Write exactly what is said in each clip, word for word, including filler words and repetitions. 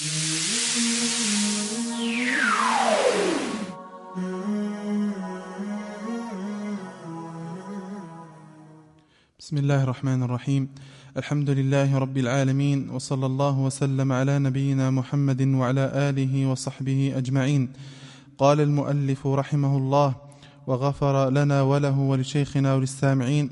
بسم الله الرحمن الرحيم. الحمد لله رب العالمين، وصلى الله وسلم على نبينا محمد وعلى آله وصحبه أجمعين. قال المؤلف رحمه الله وغفر لنا وله ولشيخنا وللسامعين: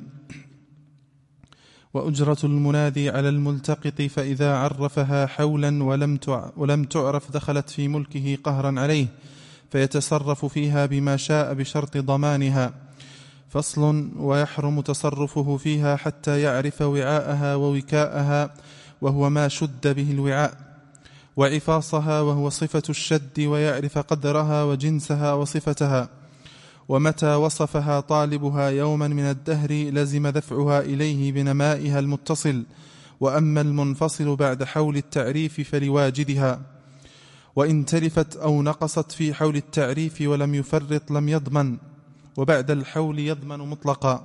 وأجرة المنادي على الملتقط فإذا عرفها حولا ولم تعرف دخلت في ملكه قهرا عليه، فيتصرف فيها بما شاء بشرط ضمانها. فصل: ويحرم تصرفه فيها حتى يعرف وعاءها ووكاءها، وهو ما شد به الوعاء، وعفاصها، وهو صفة الشد، ويعرف قدرها وجنسها وصفتها. ومتى وصفها طالبها يوما من الدهر لزم دفعها إليه بنمائها المتصل، وأما المنفصل بعد حول التعريف فلواجدها. وإن تلفت أو نقصت في حول التعريف ولم يفرط لم يضمن، وبعد الحول يضمن مطلقا.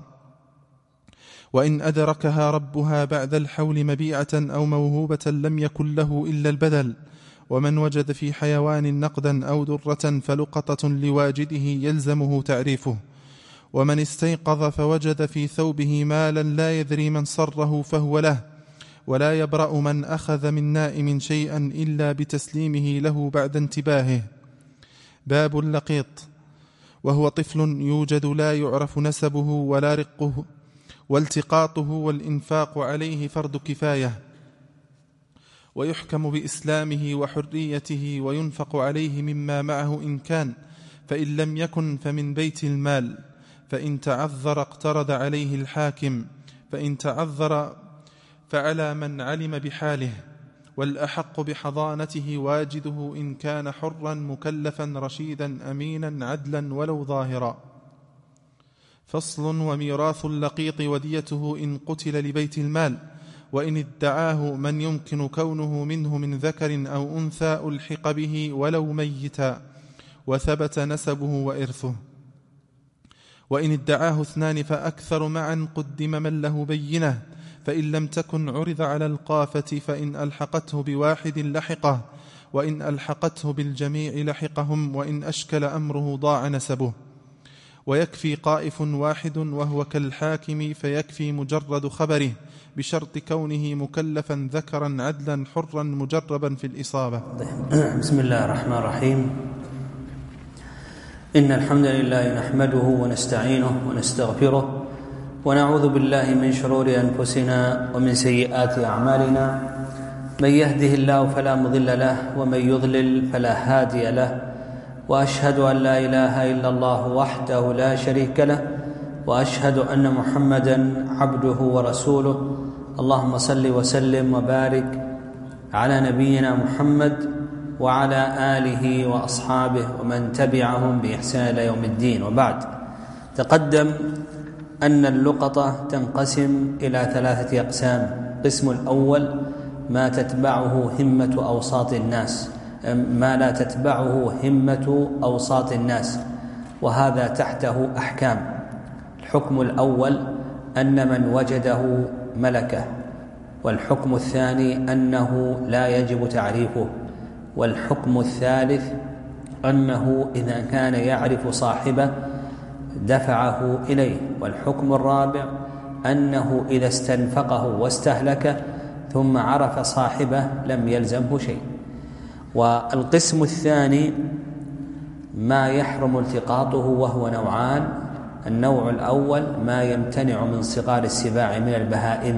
وإن أدركها ربها بعد الحول مبيعة أو موهوبة لم يكن له إلا البدل. ومن وجد في حيوان نقدا أو درة فلقطة لواجده يلزمه تعريفه. ومن استيقظ فوجد في ثوبه مالا لا يدري من صره فهو له، ولا يبرأ من أخذ من نائم شيئا إلا بتسليمه له بعد انتباهه. باب اللقيط: وهو طفل يوجد لا يعرف نسبه ولا رقه، والتقاطه والإنفاق عليه فرض كفاية، ويحكم بإسلامه وحريته، وينفق عليه مما معه إن كان، فإن لم يكن فمن بيت المال، فإن تعذر اقترض عليه الحاكم، فإن تعذر فعلى من علم بحاله، والأحق بحضانته واجده إن كان حرا مكلفا رشيدا أمينا عدلا ولو ظاهرا. فصل: وميراث اللقيط وديته إن قتل لبيت المال، وإن ادعاه من يمكن كونه منه من ذكر أو أنثى ألحق به ولو ميتا، وثبت نسبه وإرثه. وإن ادعاه اثنان فأكثر معا قدم من له بينه، فإن لم تكن عرض على القافة، فإن ألحقته بواحد لحقه، وإن ألحقته بالجميع لحقهم، وإن أشكل أمره ضاع نسبه. ويكفي قائف واحد وهو كالحاكم، فيكفي مجرد خبره بشرط كونه مكلفا ذكرا عدلا حرا مجربا في الإصابة. بسم الله الرحمن الرحيم. إن الحمد لله نحمده ونستعينه ونستغفره، ونعوذ بالله من شرور أنفسنا ومن سيئات أعمالنا. من يهده الله فلا مضل له، ومن يضلل فلا هادي له. وأشهد أن لا إله إلا الله وحده لا شريك له، وأشهد أن محمدا عبده ورسوله. اللهم صل وسلم وبارك على نبينا محمد وعلى آله وأصحابه ومن تبعهم بإحسان إلى يوم الدين. وبعد، تقدم أن اللقطة تنقسم إلى ثلاثة أقسام. القسم الأول ما تتبعه همة أوساط الناس، ما لا تتبعه همة أوساط الناس، وهذا تحته أحكام. الحكم الأول أن من وجده ملكه، والحكم الثاني أنه لا يجب تعريفه، والحكم الثالث أنه إذا كان يعرف صاحبه دفعه إليه، والحكم الرابع أنه إذا استنفقه واستهلكه ثم عرف صاحبه لم يلزمه شيء. والقسم الثاني ما يحرم التقاطه، وهو نوعان. النوع الأول ما يمتنع من صغار السباع من البهائم،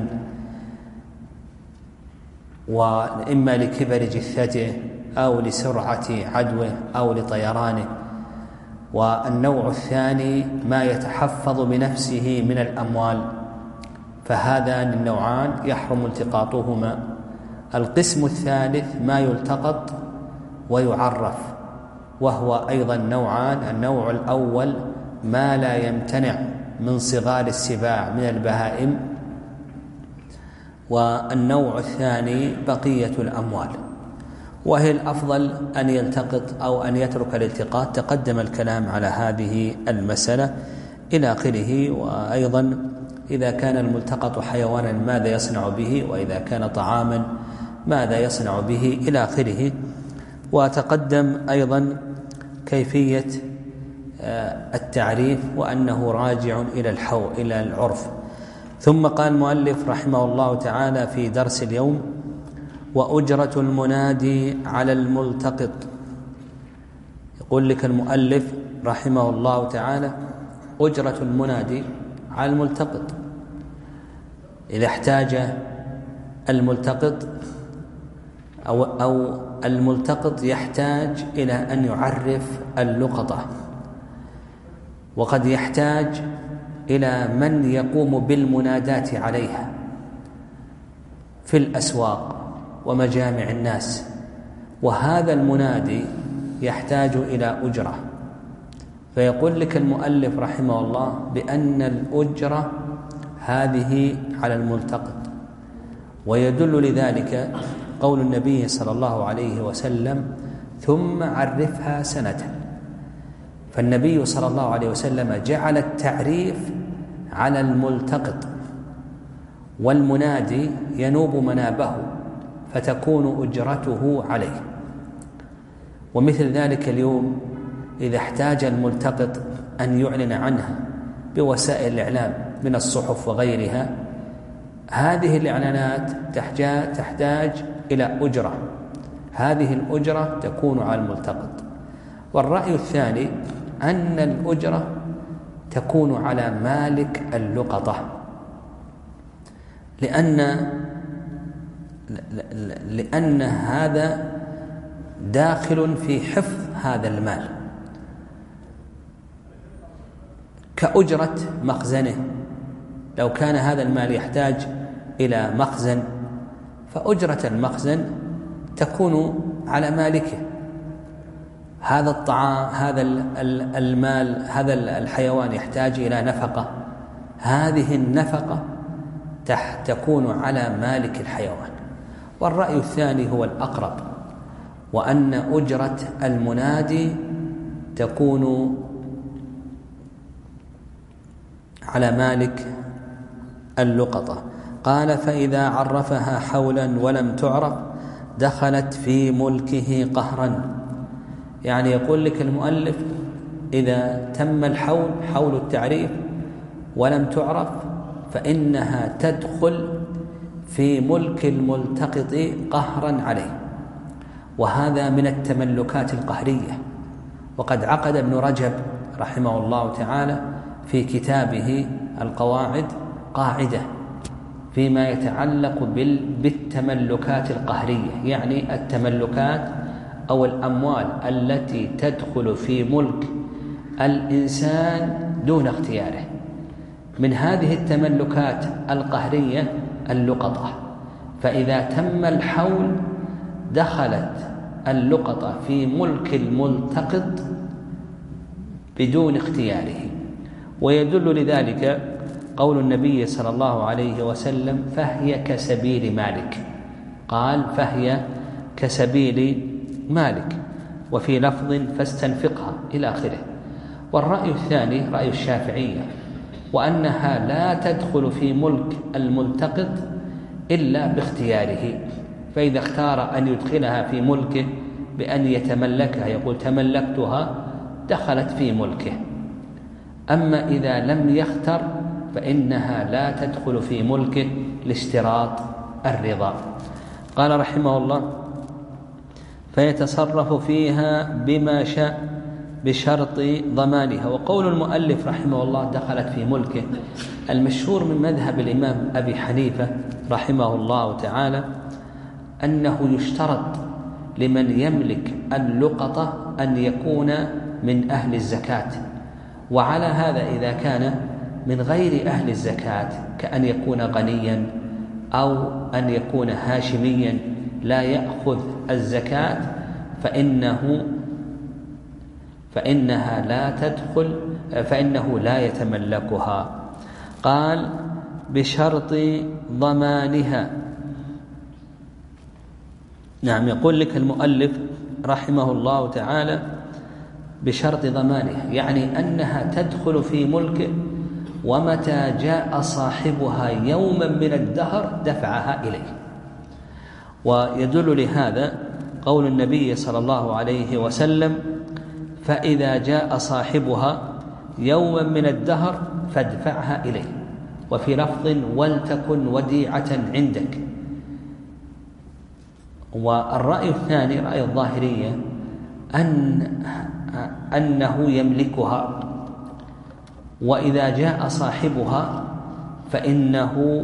وإما لكبر جثته أو لسرعة عدوه أو لطيرانه. والنوع الثاني ما يتحفظ بنفسه من الأموال، فهذان النوعان يحرم التقاطهما. القسم الثالث ما يلتقط ويعرف، وهو أيضا نوعان. النوع الأول ما لا يمتنع من صغار السباع من البهائم، والنوع الثاني بقية الأموال. وهي الأفضل أن يلتقط أو أن يترك الالتقاط. تقدم الكلام على هذه المسألة إلى آخره. وأيضا إذا كان الملتقط حيوانا ماذا يصنع به، وإذا كان طعاما ماذا يصنع به إلى آخره. وتقدم أيضا كيفية التعريف وأنه راجع إلى الحو إلى العرف. ثم قال المؤلف رحمه الله تعالى في درس اليوم: وأجرة المنادي على الملتقط. يقول لك المؤلف رحمه الله تعالى: أجرة المنادي على الملتقط، إذا احتاج الملتقط أو, أو الملتقط يحتاج إلى أن يعرف اللقطة، وقد يحتاج إلى من يقوم بالمنادات عليها في الأسواق ومجامع الناس، وهذا المنادي يحتاج إلى أجرة. فيقول لك المؤلف رحمه الله بأن الأجرة هذه على الملتقط، ويدل لذلك قول النبي صلى الله عليه وسلم: ثم عرفها سنة. فالنبي صلى الله عليه وسلم جعل التعريف على الملتقط، والمنادي ينوب منابه فتكون أجرته عليه. ومثل ذلك اليوم إذا احتاج الملتقط أن يعلن عنها بوسائل الإعلام من الصحف وغيرها، هذه الإعلانات تحتاج إلى أجرة، هذه الأجرة تكون على الملتقط. والرأي الثاني أن الأجرة تكون على مالك اللقطة، لأن لأن هذا داخل في حفظ هذا المال كأجرة مخزنه. لو كان هذا المال يحتاج إلى مخزن فأجرة المخزن تكون على مالكه. هذا الطعام، هذا المال، هذا الحيوان يحتاج إلى نفقة، هذه النفقة تكون على مالك الحيوان. والرأي الثاني هو الأقرب، وأن أجرة المنادي تكون على مالك اللقطة. قال: فإذا عرفها حولا ولم تعرف دخلت في ملكه قهرا. يعني يقول لك المؤلف إذا تم الحول، حول التعريف، ولم تعرف فإنها تدخل في ملك الملتقط قهرا عليه، وهذا من التملكات القهرية. وقد عقد ابن رجب رحمه الله تعالى في كتابه القواعد قاعدة فيما يتعلق بالتملكات القهرية، يعني التملكات أو الأموال التي تدخل في ملك الإنسان دون اختياره. من هذه التملكات القهرية اللقطة، فإذا تم الحول دخلت اللقطة في ملك الملتقط بدون اختياره. ويدل لذلك قول النبي صلى الله عليه وسلم: فهي كسبيل مالك. قال: فهي كسبيل مالك، وفي لفظ: فاستنفقها، إلى آخره. والرأي الثاني رأي الشافعية، وأنها لا تدخل في ملك الملتقط إلا باختياره. فإذا اختار أن يدخلها في ملكه بأن يتملكها، يقول: تملكتها، دخلت في ملكه. أما إذا لم يختر فإنها لا تدخل في ملكه لاشتراط الرضا. قال رحمه الله: فيتصرف فيها بما شاء بشرط ضمانها. وقول المؤلف رحمه الله دخلت في ملكه، المشهور من مذهب الإمام أبي حنيفة رحمه الله تعالى أنه يشترط لمن يملك اللقطة أن يكون من أهل الزكاة. وعلى هذا إذا كان من غير أهل الزكاة كأن يكون غنيا أو أن يكون هاشميا لا يأخذ الزكاة فإنه فإنها لا تدخل فإنه لا يتملكها. قال: بشرط ضمانها. نعم، يقول لك المؤلف رحمه الله تعالى: بشرط ضمانها، يعني أنها تدخل في ملكه، ومتى جاء صاحبها يوما من الدهر دفعها إليه. ويدل لهذا قول النبي صلى الله عليه وسلم: فإذا جاء صاحبها يوما من الدهر فادفعها إليه. وفي لفظ: ولتكن وديعة عندك. والرأي الثاني رأي الظاهرية أن أنه يملكها، وإذا جاء صاحبها فإنه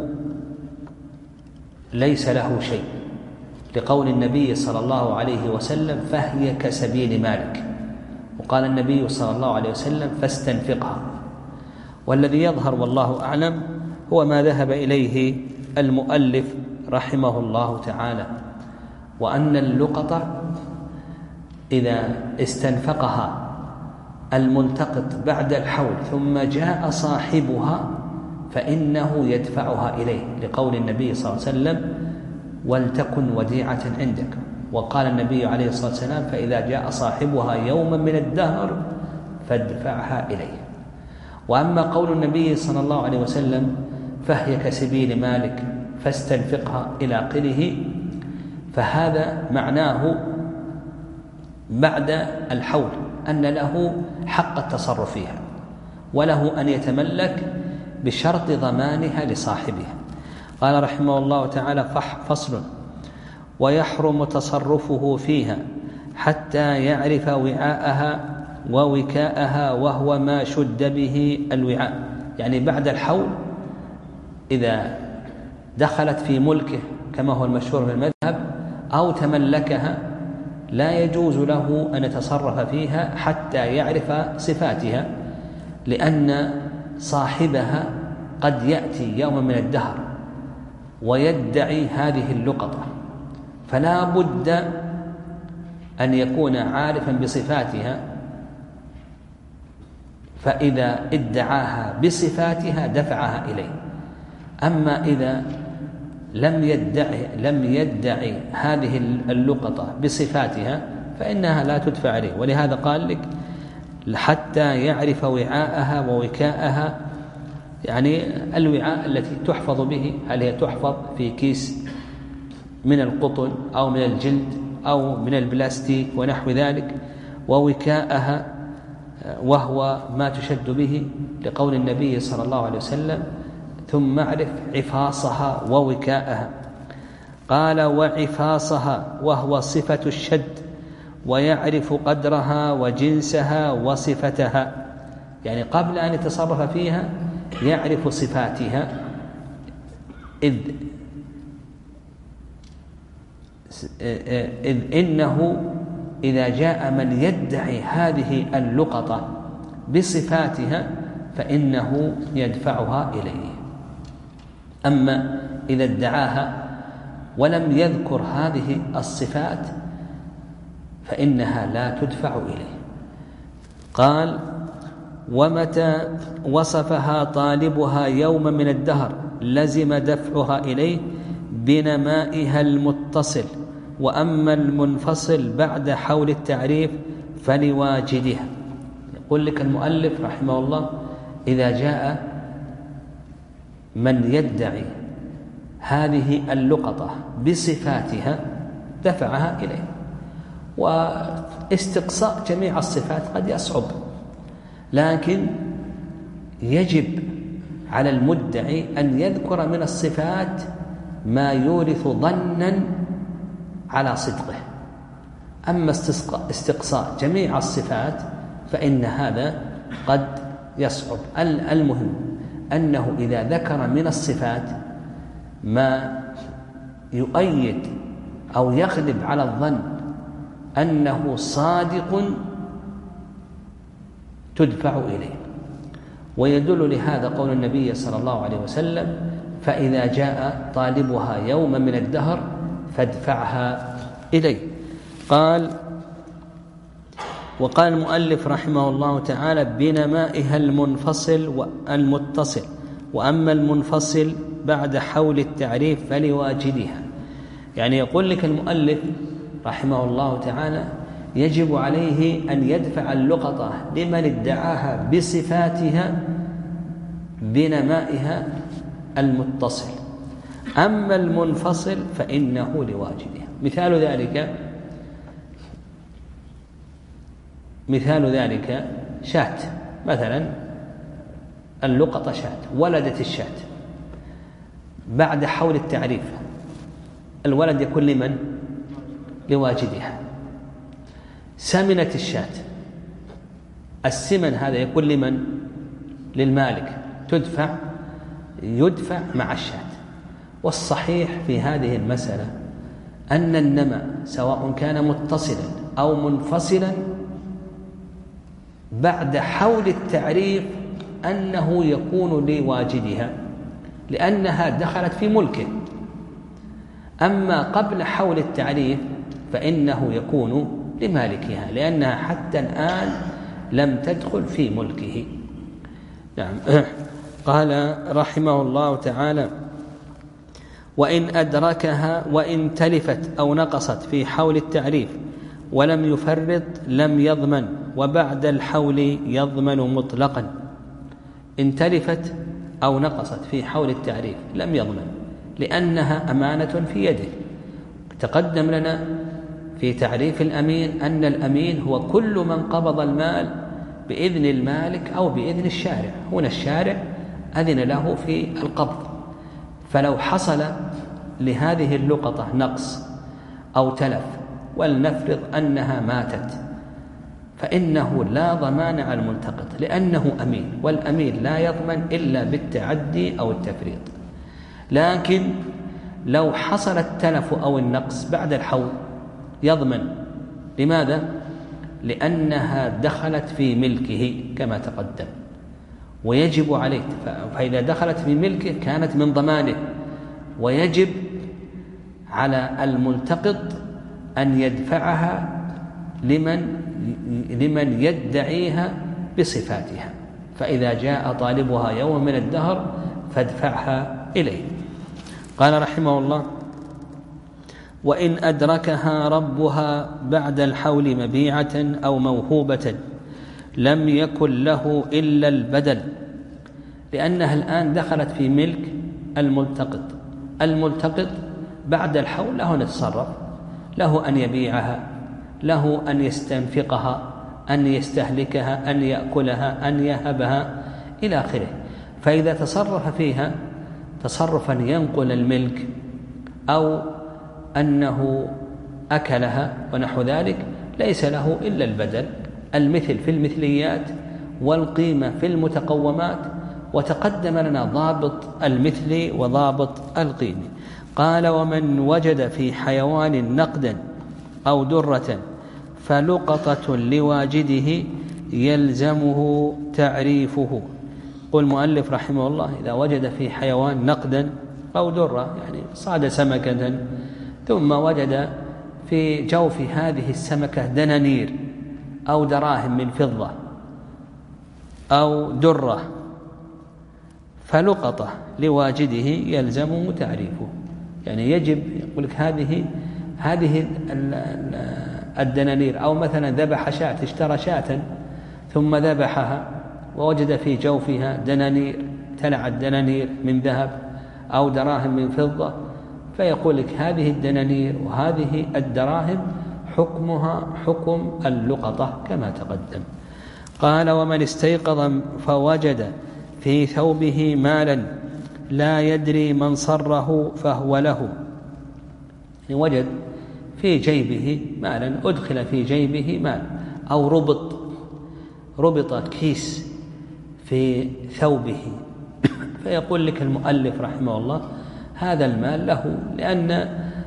ليس له شيء، لقول النبي صلى الله عليه وسلم: فهي كسبيل مالك. وقال النبي صلى الله عليه وسلم: فاستنفقها. والذي يظهر والله أعلم هو ما ذهب إليه المؤلف رحمه الله تعالى، وأن اللقطة إذا استنفقها الملتقط بعد الحول ثم جاء صاحبها فإنه يدفعها إليه، لقول النبي صلى الله عليه وسلم: ولتكن وديعة عندك. وقال النبي عليه الصلاة والسلام: فإذا جاء صاحبها يوما من الدهر فادفعها إليه. وأما قول النبي صلى الله عليه وسلم: فهي كسبيل مالك فاستنفقها إلى آخره، فهذا معناه بعد الحول أن له حق التصرف فيها، وله أن يتملك بشرط ضمانها لصاحبها. قال رحمه الله تعالى: فصل: ويحرم تصرفه فيها حتى يعرف وعاءها ووكاءها، وهو ما شد به الوعاء. يعني بعد الحول إذا دخلت في ملكه كما هو المشهور في المذهب أو تملكها لا يجوز له أن يتصرف فيها حتى يعرف صفاتها، لأن صاحبها قد يأتي يوما من الدهر ويدعي هذه اللقطة، فلا بد أن يكون عارفا بصفاتها، فإذا ادعاها بصفاتها دفعها إليه. أما إذا لم يدعي لم يدعي هذه اللقطة بصفاتها فإنها لا تدفع إليه. ولهذا قال لك: حتى يعرف وعاءها ووكاءها، يعني الوعاء التي تحفظ به، هل هي تحفظ في كيس من القطن أو من الجلد أو من البلاستيك ونحو ذلك، ووكاءها وهو ما تشد به، لقول النبي صلى الله عليه وسلم: ثم اعرف عفاصها ووكاءها. قال: وعفاصها وهو صفة الشد، ويعرف قدرها وجنسها وصفتها. يعني قبل أن يتصرف فيها يعرف صفاتها، إذ إذ إنه إذا جاء من يدعي هذه اللقطة بصفاتها فإنه يدفعها إليه. أما إذا ادعاها ولم يذكر هذه الصفات فإنها لا تدفع إليه. قال: ومتى وصفها طالبها يوما من الدهر لزم دفعها إليه بنمائها المتصل، وأما المنفصل بعد حول التعريف فلواجدها. يقول لك المؤلف رحمه الله: إذا جاء من يدعي هذه اللقطة بصفاتها دفعها إليه. واستقصاء جميع الصفات قد يصعب، لكن يجب على المدعي أن يذكر من الصفات ما يورث ظنا على صدقه. أما استقصاء جميع الصفات فإن هذا قد يصعب. المهم أنه إذا ذكر من الصفات ما يؤيد أو يغلب على الظن أنه صادق تدفع إليه. ويدل لهذا قول النبي صلى الله عليه وسلم: فإذا جاء طالبها يوما من الدهر فادفعها إليه. قال: وقال المؤلف رحمه الله تعالى: بنمائها المنفصل والمتصل، وأما المنفصل بعد حول التعريف فلواجدها. يعني يقول لك المؤلف رحمه الله تعالى: يجب عليه أن يدفع اللقطة لمن ادعاها بصفاتها بنمائها المتصل. أما المنفصل فإنه لواجدها. مثال ذلك مثال ذلك شاة مثلا، اللقطة شاة، ولدت الشاة بعد حول التعريف، الولد يكون لمن؟ لواجدها. سمنت الشاة، السمن هذا يكون لمن؟ للمالك، تدفع يدفع مع الشاة. والصحيح في هذه المسألة أن النمى سواء كان متصلا أو منفصلا بعد حول التعريف أنه يكون لواجدها لأنها دخلت في ملكه. أما قبل حول التعريف فإنه يكون لمالكها لأنها حتى الآن لم تدخل في ملكه. نعم. قال رحمه الله تعالى: وإن أدركها وإن تلفت أو نقصت في حول التعريف ولم يفرط لم يضمن، وبعد الحول يضمن مطلقا. إن تلفت أو نقصت في حول التعريف لم يضمن لأنها أمانة في يده. تقدم لنا في تعريف الأمين أن الأمين هو كل من قبض المال بإذن المالك أو بإذن الشارع. هنا الشارع أذن له في القبض، فلو حصل لهذه اللقطة نقص أو تلف ولنفرض أنها ماتت فإنه لا ضمان على الملتقط لأنه أمين، والأمين لا يضمن إلا بالتعدي أو التفريط. لكن لو حصل التلف أو النقص بعد الحول يضمن. لماذا؟ لأنها دخلت في ملكه كما تقدم ويجب عليه، فإذا دخلت في ملكه كانت من ضمانه، ويجب على الملتقط أن يدفعها لمن لمن يدعيها بصفاتها، فإذا جاء طالبها يوم من الدهر فادفعها إليه. قال رحمه الله: وإن أدركها ربها بعد الحول مبيعة أو موهوبة لم يكن له إلا البدل، لأنها الآن دخلت في ملك الملتقط. الملتقط بعد الحول له أن يتصرف، له أن يبيعها، له أن يستنفقها، أن يستهلكها، أن يأكلها، أن يهبها إلى آخره. فإذا تصرف فيها تصرفا ينقل الملك أو أنه أكلها ونحو ذلك ليس له إلا البدل، المثل في المثليات والقيمة في المتقومات. وتقدم لنا ضابط المثل وضابط القيمة. قال: ومن وجد في حيوان نقدا أو درة فلقطة لواجده يلزمه تعريفه. قل المؤلف رحمه الله: إذا وجد في حيوان نقدا أو درة، يعني صاد سمكة ثم وجد في جوف هذه السمكة دنانير أو دراهم من فضة أو درة، فلقطة لواجده يلزمه تعريفه. يعني يجب يقول لك هذه هذه الدنانير، أو مثلا ذبح شاة، اشترى شاة ثم ذبحها ووجد في جوفها دنانير، تلع الدنانير من ذهب أو دراهم من فضة، فيقول لك هذه الدنانير وهذه الدراهم حكمها حكم اللقطة كما تقدم. قال: ومن استيقظ فوجد في ثوبه مالا لا يدري من صره فهو له. وجد في جيبه مالا، أدخل في جيبه مال، أو ربط ربط كيس في ثوبه، فيقول لك المؤلف رحمه الله هذا المال له، لأن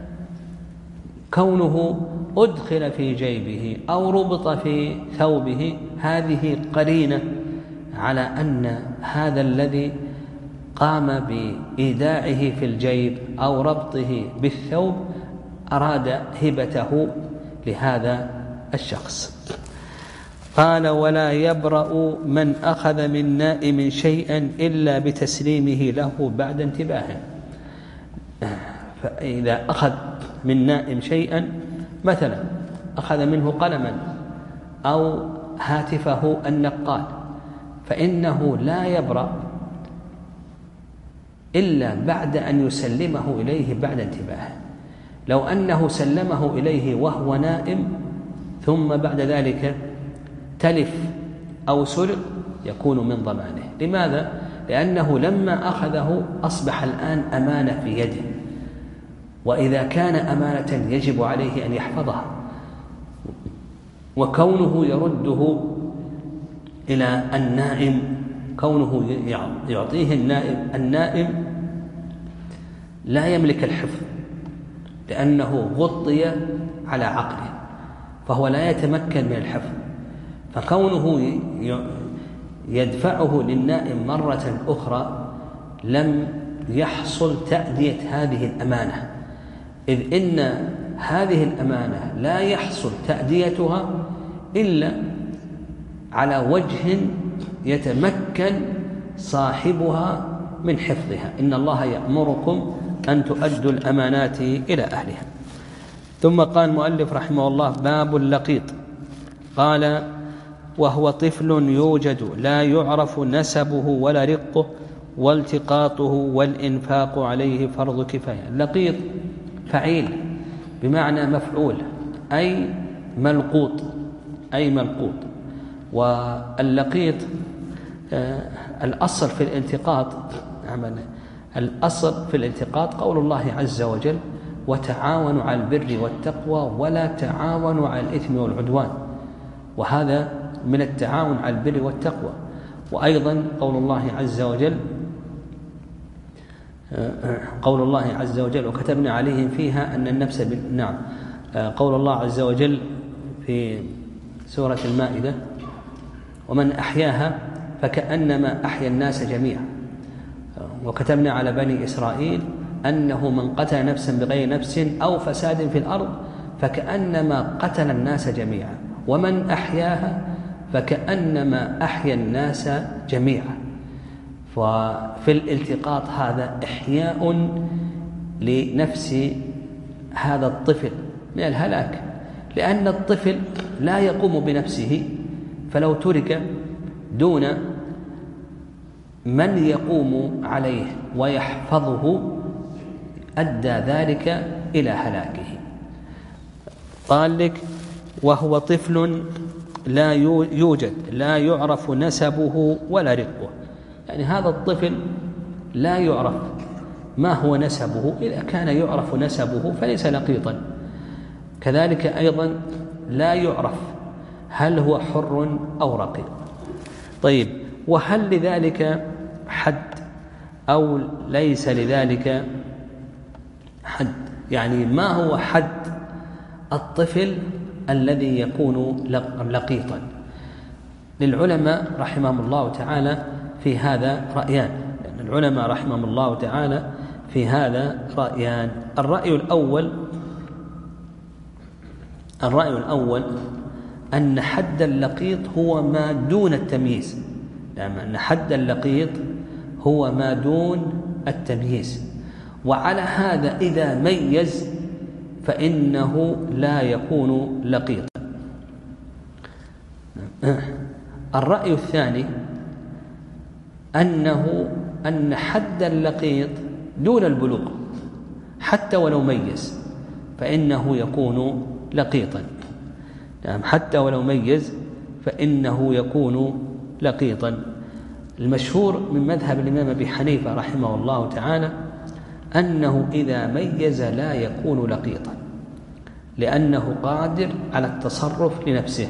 كونه أدخل في جيبه أو ربط في ثوبه هذه قرينة على أن هذا الذي قام بإيداعه في الجيب أو ربطه بالثوب أراد هبته لهذا الشخص. قال: ولا يبرأ من أخذ من نائم شيئا إلا بتسليمه له بعد انتباهه. فإذا أخذ من نائم شيئا، مثلا أخذ منه قلما أو هاتفه النقال، فإنه لا يبرأ إلا بعد أن يسلمه إليه بعد انتباهه. لو أنه سلمه إليه وهو نائم ثم بعد ذلك تلف أو سرق يكون من ضمانه. لماذا؟ لأنه لما أخذه أصبح الآن أمانة في يده، وإذا كان أمانة يجب عليه أن يحفظها، وكونه يرده إلى النائم، كونه يعطيه النائم النائم لا يملك الحفظ لأنه غطي على عقله، فهو لا يتمكن من الحفظ، فكونه يدفعه للنائم مرة أخرى لم يحصل تأدية هذه الأمانة، إذ إن هذه الأمانة لا يحصل تأديتها إلا على وجه يتمكن صاحبها من حفظها. إن الله يأمركم أن تؤدوا الأمانات إلى أهلها. ثم قال المؤلف رحمه الله: باب اللقيط. قال: وهو طفل يوجد لا يعرف نسبه ولا رقه، والتقاطه والإنفاق عليه فرض كفاية. اللقيط فعيل بمعنى مفعول، أي ملقوط، أي ملقوط. واللقيط آه الأصل في الانتقاط، الأصل في الالتقاط قول الله عز وجل: وتعاونوا على البر والتقوى ولا تعاونوا على الإثم والعدوان، وهذا من التعاون على البر والتقوى. وأيضا قول الله عز وجل قول الله عز وجل: وكتبنا عليهم فيها أن النفس بال... نعم قول الله عز وجل في سورة المائدة: ومن أحياها فكأنما أحيا الناس جميعا. وكتبنا على بني إسرائيل أنه من قتل نفسا بغير نفس أو فساد في الأرض فكأنما قتل الناس جميعا، ومن أحياها فكأنما أحيا الناس جميعا. وفي الالتقاط هذا إحياء لنفس هذا الطفل من الهلاك، لأن الطفل لا يقوم بنفسه، فلو ترك دون من يقوم عليه ويحفظه أدى ذلك إلى هلاكه. قال لك: وهو طفل لا يوجد لا يعرف نسبه ولا رقه، يعني هذا الطفل لا يعرف ما هو نسبه، إذا كان يعرف نسبه فليس لقيطا. كذلك أيضا لا يعرف هل هو حر أو رقيق. طيب، وهل لذلك حد أو ليس لذلك حد؟ يعني ما هو حد الطفل الذي يكون لقيطا؟ للعلماء رحمهم الله تعالى في هذا رأيان، لأن العلماء رحمهم الله تعالى في هذا رأيان. الرأي الأول الرأي الأول أن حد اللقيط هو ما دون التمييز، يعني أن حد اللقيط هو ما دون التمييز، وعلى هذا إذا ميز فإنه لا يكون لقيطا. الرأي الثاني أنه أن حد اللقيط دون البلوغ، حتى ولو ميز فإنه يكون لقيطا. يعني حتى ولو ميز فإنه يكون لقيطا. المشهور من مذهب الإمام أبي حنيفة رحمه الله تعالى أنه إذا ميز لا يكون لقيطا، لأنه قادر على التصرف لنفسه.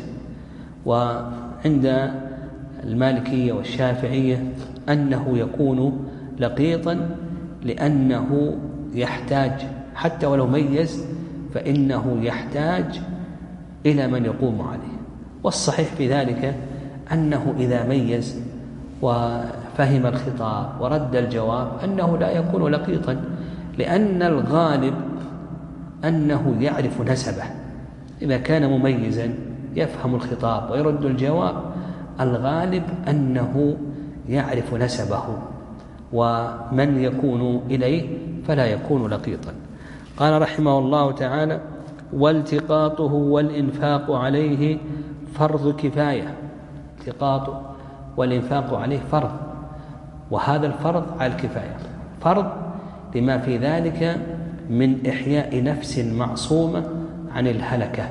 وعند المالكية والشافعية أنه يكون لقيطا لأنه يحتاج، حتى ولو ميز فإنه يحتاج إلى من يقوم عليه. والصحيح في ذلك أنه إذا ميز وفهم الخطاب ورد الجواب أنه لا يكون لقيطا، لأن الغالب أنه يعرف نسبه. إذا كان مميزا يفهم الخطاب ويرد الجواب، الغالب أنه يعرف نسبه ومن يكون إليه، فلا يكون لقيطا. قال رحمه الله تعالى: والتقاطه والإنفاق عليه فرض كفاية. التقاطه والإنفاق عليه فرض، وهذا الفرض على الكفاية. فرض لما في ذلك من إحياء نفس معصومة عن الهلكة،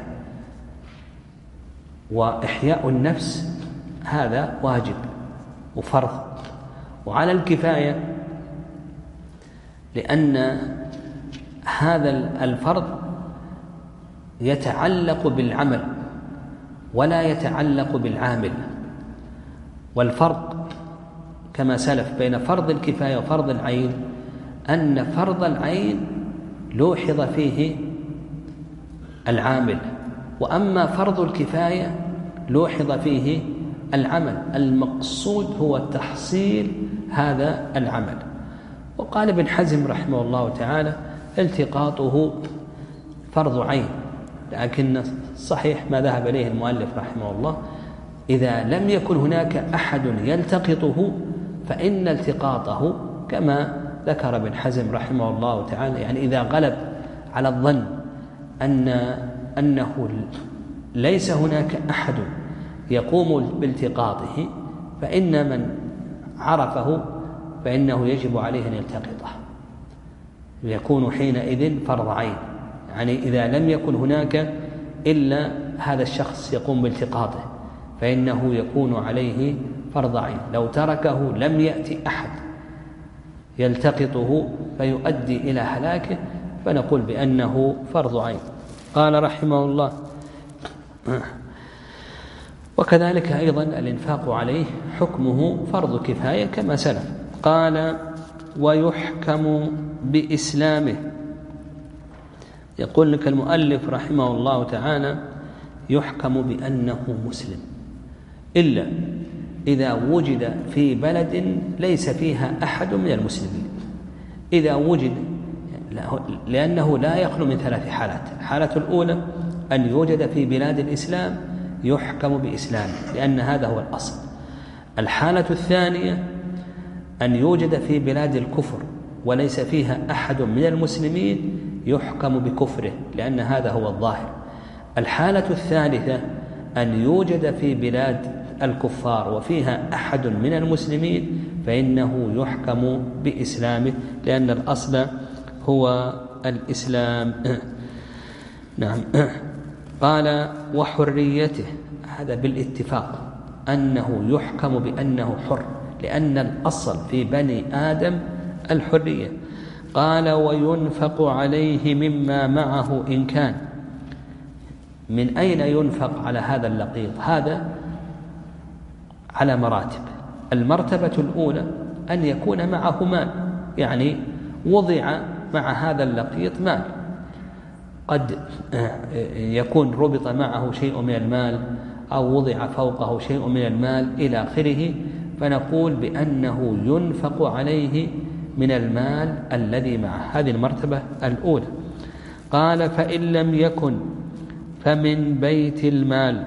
وإحياء النفس هذا واجب وفرض. وعلى الكفاية لأن هذا الفرض يتعلق بالعمل ولا يتعلق بالعامل. والفرق كما سلف بين فرض الكفاية وفرض العين أن فرض العين لوحظ فيه العامل، وأما فرض الكفاية لوحظ فيه العمل. المقصود هو تحصيل هذا العمل. وقال ابن حزم رحمه الله تعالى التقاطه فرض عين، لكن صحيح ما ذهب إليه المؤلف رحمه الله إذا لم يكن هناك أحد يلتقطه فإن التقاطه كما ذكر ابن حزم رحمه الله تعالى، يعني إذا غلب على الظن أن أنه ليس هناك أحد يقوم بالتقاطه فإن من عرفه فإنه يجب عليه أن يلتقطه، يكون حينئذ فرض عين. يعني إذا لم يكن هناك إلا هذا الشخص يقوم بالتقاطه فإنه يكون عليه فرض عين. لو تركه لم يأتي أحد يلتقطه فيؤدي إلى هلاكه فنقول بأنه فرض عين. قال رحمه الله وكذلك أيضا الإنفاق عليه حكمه فرض كفاية كما سلف. قال ويحكم بإسلامه. يقول لك المؤلف رحمه الله تعالى يحكم بأنه مسلم إلا إذا وجد في بلد ليس فيها أحد من المسلمين. إذا وجد، لأنه لا يخلو من ثلاث حالات. الحالة الأولى أن يوجد في بلاد الإسلام يحكم بإسلامه لأن هذا هو الأصل. الحالة الثانية أن يوجد في بلاد الكفر وليس فيها أحد من المسلمين يحكم بكفره لأن هذا هو الظاهر. الحالة الثالثة أن يوجد في بلاد الكفار وفيها أحد من المسلمين فإنه يحكم بإسلامه لأن الأصل هو الإسلام. نعم. قال وحريته، هذا بالاتفاق أنه يحكم بأنه حر لأن الأصل في بني آدم الحرية. قال وينفق عليه مما معه إن كان. من أين ينفق على هذا اللقيط؟ هذا على مراتب. المرتبة الأولى أن يكون معه مال، يعني وضع مع هذا اللقيط مال، قد يكون ربط معه شيء من المال أو وضع فوقه شيء من المال إلى آخره، فنقول بأنه ينفق عليه من المال الذي معه. هذه المرتبة الأولى. قال فإن لم يكن فمن بيت المال.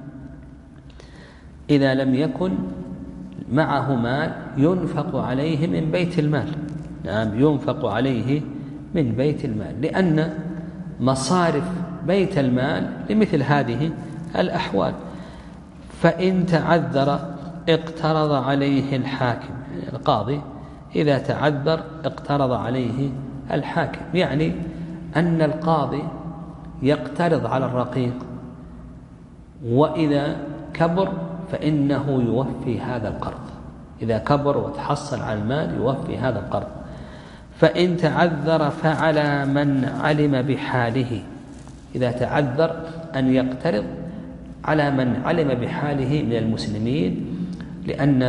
إذا لم يكن معه مال ينفق عليه من بيت المال. نعم، ينفق عليه من بيت المال لأن مصارف بيت المال لمثل هذه الأحوال. فإن تعذر اقترض عليه الحاكم. القاضي إذا تعذر اقترض عليه الحاكم، يعني أن القاضي يقترض على الرقيق وإذا كبر فإنه يوفي هذا القرض. إذا كبر وتحصل على المال يوفي هذا القرض. فإن تعذر فعلى من علم بحاله. إذا تعذر أن يقترض على من علم بحاله من المسلمين، لأن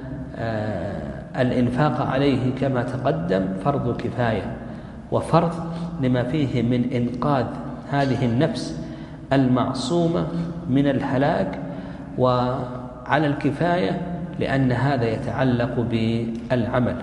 الإنفاق عليه كما تقدم فرض كفاية وفرض لما فيه من إنقاذ هذه النفس المعصومة من الهلاك، وعلى الكفاية لأن هذا يتعلق بالعمل.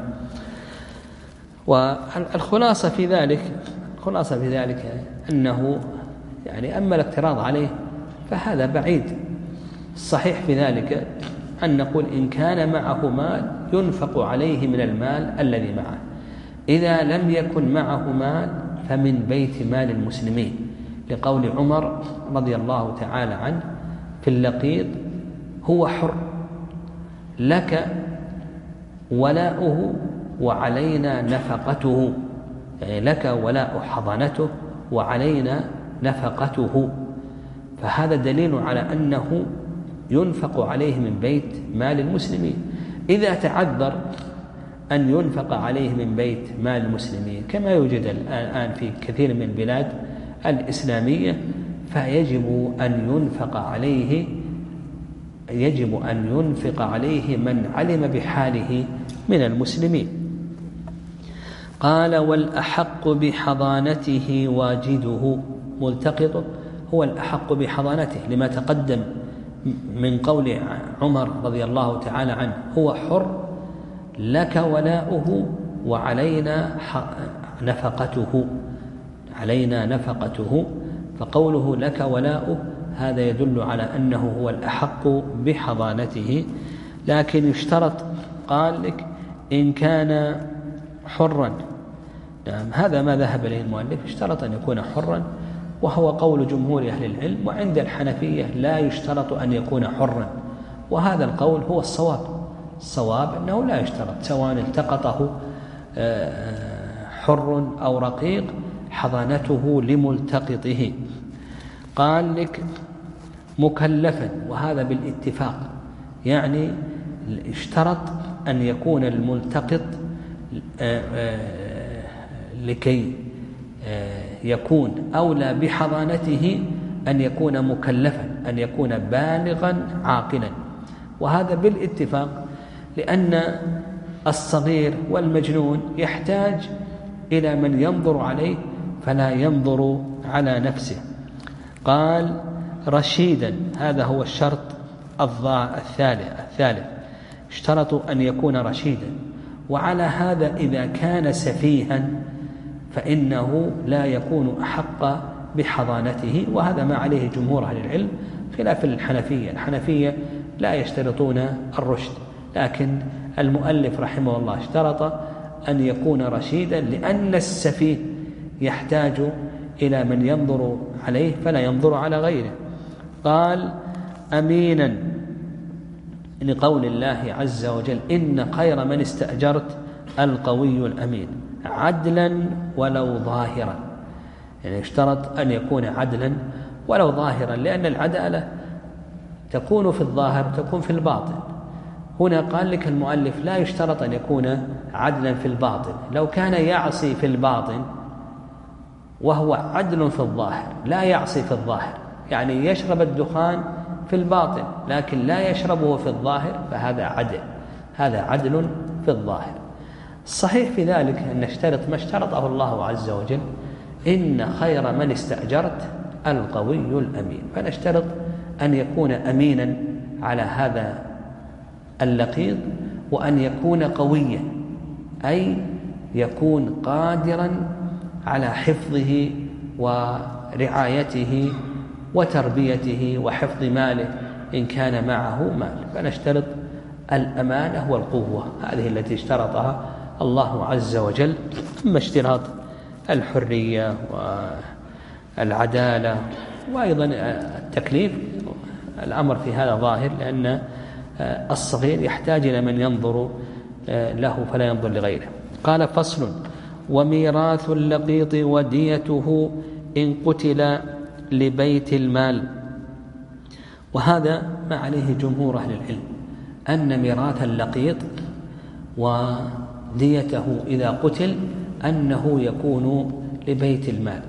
والخلاصة في ذلك الخلاصة في ذلك أنه يعني أما الاقتراض عليه فهذا بعيد. الصحيح في ذلك أن نقول إن كان معه مال ينفق عليه من المال الذي معه. إذا لم يكن معه مال فمن بيت مال المسلمين، لقول عمر رضي الله تعالى عنه في اللقيط هو حر لك ولاؤه وعلينا نفقته، يعني لك ولاء حضانته وعلينا نفقته. فهذا دليل على أنه ينفق عليه من بيت مال المسلمين. إذا تعذر أن ينفق عليه من بيت مال المسلمين كما يوجد الآن في كثير من البلاد الإسلامية، فيجب أن ينفق عليه يجب أن ينفق عليه من علم بحاله من المسلمين. قال: والأحق بحضانته واجده، ملتقطه هو الأحق بحضانته، لما تقدم من قول عمر رضي الله تعالى عنه: هو حر لك ولاؤه وعلينا نفقته، علينا نفقته. فقوله لك ولاؤه هذا يدل على أنه هو الأحق بحضانته، لكن يشترط، قال لك إن كان حرا. نعم، هذا ما ذهب إليه المؤلف، اشترط أن يكون حرا، وهو قول جمهور أهل العلم. وعند الحنفية لا يشترط أن يكون حرا، وهذا القول هو الصواب. الصواب أنه لا يشترط، سواء التقطه حر أو رقيق، حضانته لملتقطه. قال لك مكلفا، وهذا بالاتفاق، يعني اشترط أن يكون الملتقط لكي يكون أولى بحضانته أن يكون مكلفا، أن يكون بالغا عاقلا، وهذا بالاتفاق، لأن الصغير والمجنون يحتاج إلى من ينظر عليه فلا ينظر على نفسه. قال رشيدا، هذا هو الشرط الثالث الثالث اشترطوا أن يكون رشيدا. وعلى هذا إذا كان سفيها فإنه لا يكون أحق بحضانته، وهذا ما عليه جمهور أهل العلم خلاف الحنفية. الحنفية لا يشترطون الرشد، لكن المؤلف رحمه الله اشترط أن يكون رشيدا، لأن السفيه يحتاج إلى من ينظر عليه فلا ينظر على غيره. قال أمينا، لقول الله عز وجل: إن خير من استأجرت القوي الأمين، عدلا ولو ظاهرا. يعني اشترط أن يكون عدلا ولو ظاهرا، لأن العدالة تكون في الظاهر تكون في الباطن. هنا قال لك المؤلف لا يشترط أن يكون عدلا في الباطن، لو كان يعصي في الباطن وهو عدل في الظاهر، لا يعصي في الظاهر، يعني يشرب الدخان في الباطن لكن لا يشربه في الظاهر، فهذا عدل، هذا عدل في الظاهر. الصحيح في ذلك أن نشترط ما اشترطه الله عز وجل: إن خير من استأجرت القوي الأمين. فنشترط أن يكون أمينا على هذا اللقيط، وأن يكون قويا، أي يكون قادرا على حفظه ورعايته وتربيته وحفظ ماله إن كان معه مال. فنشترط الأمانة والقوة، هذه التي اشترطها الله عز وجل. أما اشتراط الحرية والعدالة وأيضا التكليف، الأمر في هذا ظاهر، لأن الصغير يحتاج إلى من ينظر له فلا ينظر لغيره. قال فصل: وميراث اللقيط وديته إن قتل لبيت المال. وهذا ما عليه جمهور أهل العلم، أن ميراث اللقيط وديته إذا قتل أنه يكون لبيت المال.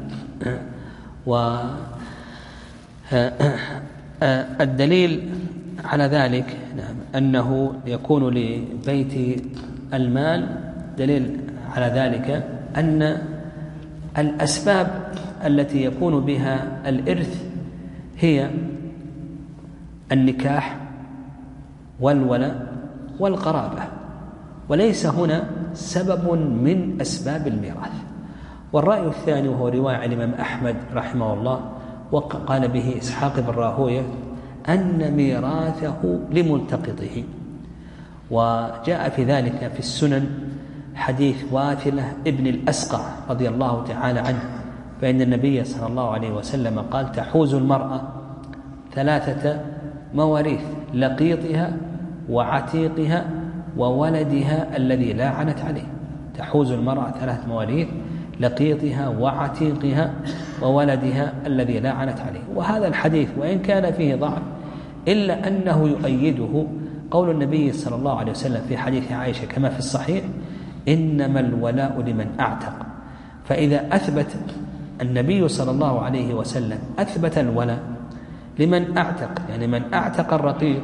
والدليل على ذلك أنه يكون لبيت المال، دليل على ذلك أن الأسباب التي يكون بها الإرث هي النكاح والولاء والقرابة، وليس هنا سبب من أسباب الميراث. والرأي الثاني وهو رواية عن الإمام أحمد رحمه الله وقال به إسحاق بن راهوية أن ميراثه لملتقطه. وجاء في ذلك في السنن حديث واثلة ابن الأسقع رضي الله تعالى عنه، فإن النبي صلى الله عليه وسلم قال: تحوز المرأة ثلاثة مواريث: لقيطها وعتيقها وولدها الذي لا عنت عليه. تحوز المرأة ثلاث مواريث: لقيطها وعتيقها وولدها الذي لا عنت عليه. وهذا الحديث وإن كان فيه ضعف إلا أنه يؤيده قول النبي صلى الله عليه وسلم في حديث عائشة كما في الصحيح: إنما الولاء لمن أعتق. فإذا أثبت النبي صلى الله عليه وسلم أثبت الولاء لمن أعتق، يعني من أعتق الرقيق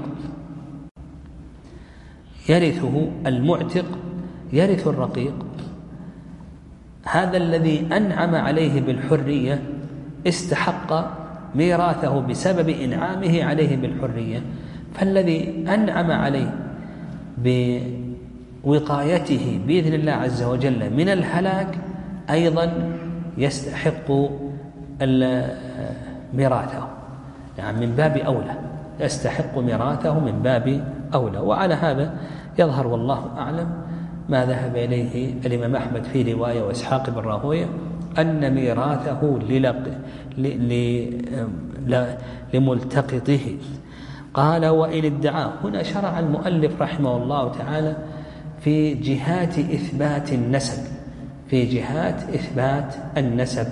يرثه المعتق يرث الرقيق، هذا الذي أنعم عليه بالحرية استحق ميراثه بسبب إنعامه عليه بالحرية، فالذي أنعم عليه بوقايته بإذن الله عز وجل من الهلاك أيضا يستحق ميراثه، يعني من باب أولى يستحق ميراثه من باب أولى. وعلى هذا يظهر والله أعلم ما ذهب إليه الإمام أحمد في رواية وإسحاق بن راهويه أن ميراثه لملتقطه. قال: وإن ادعاه. هنا شرع المؤلف رحمه الله تعالى في جهات إثبات النسب في جهات إثبات النسب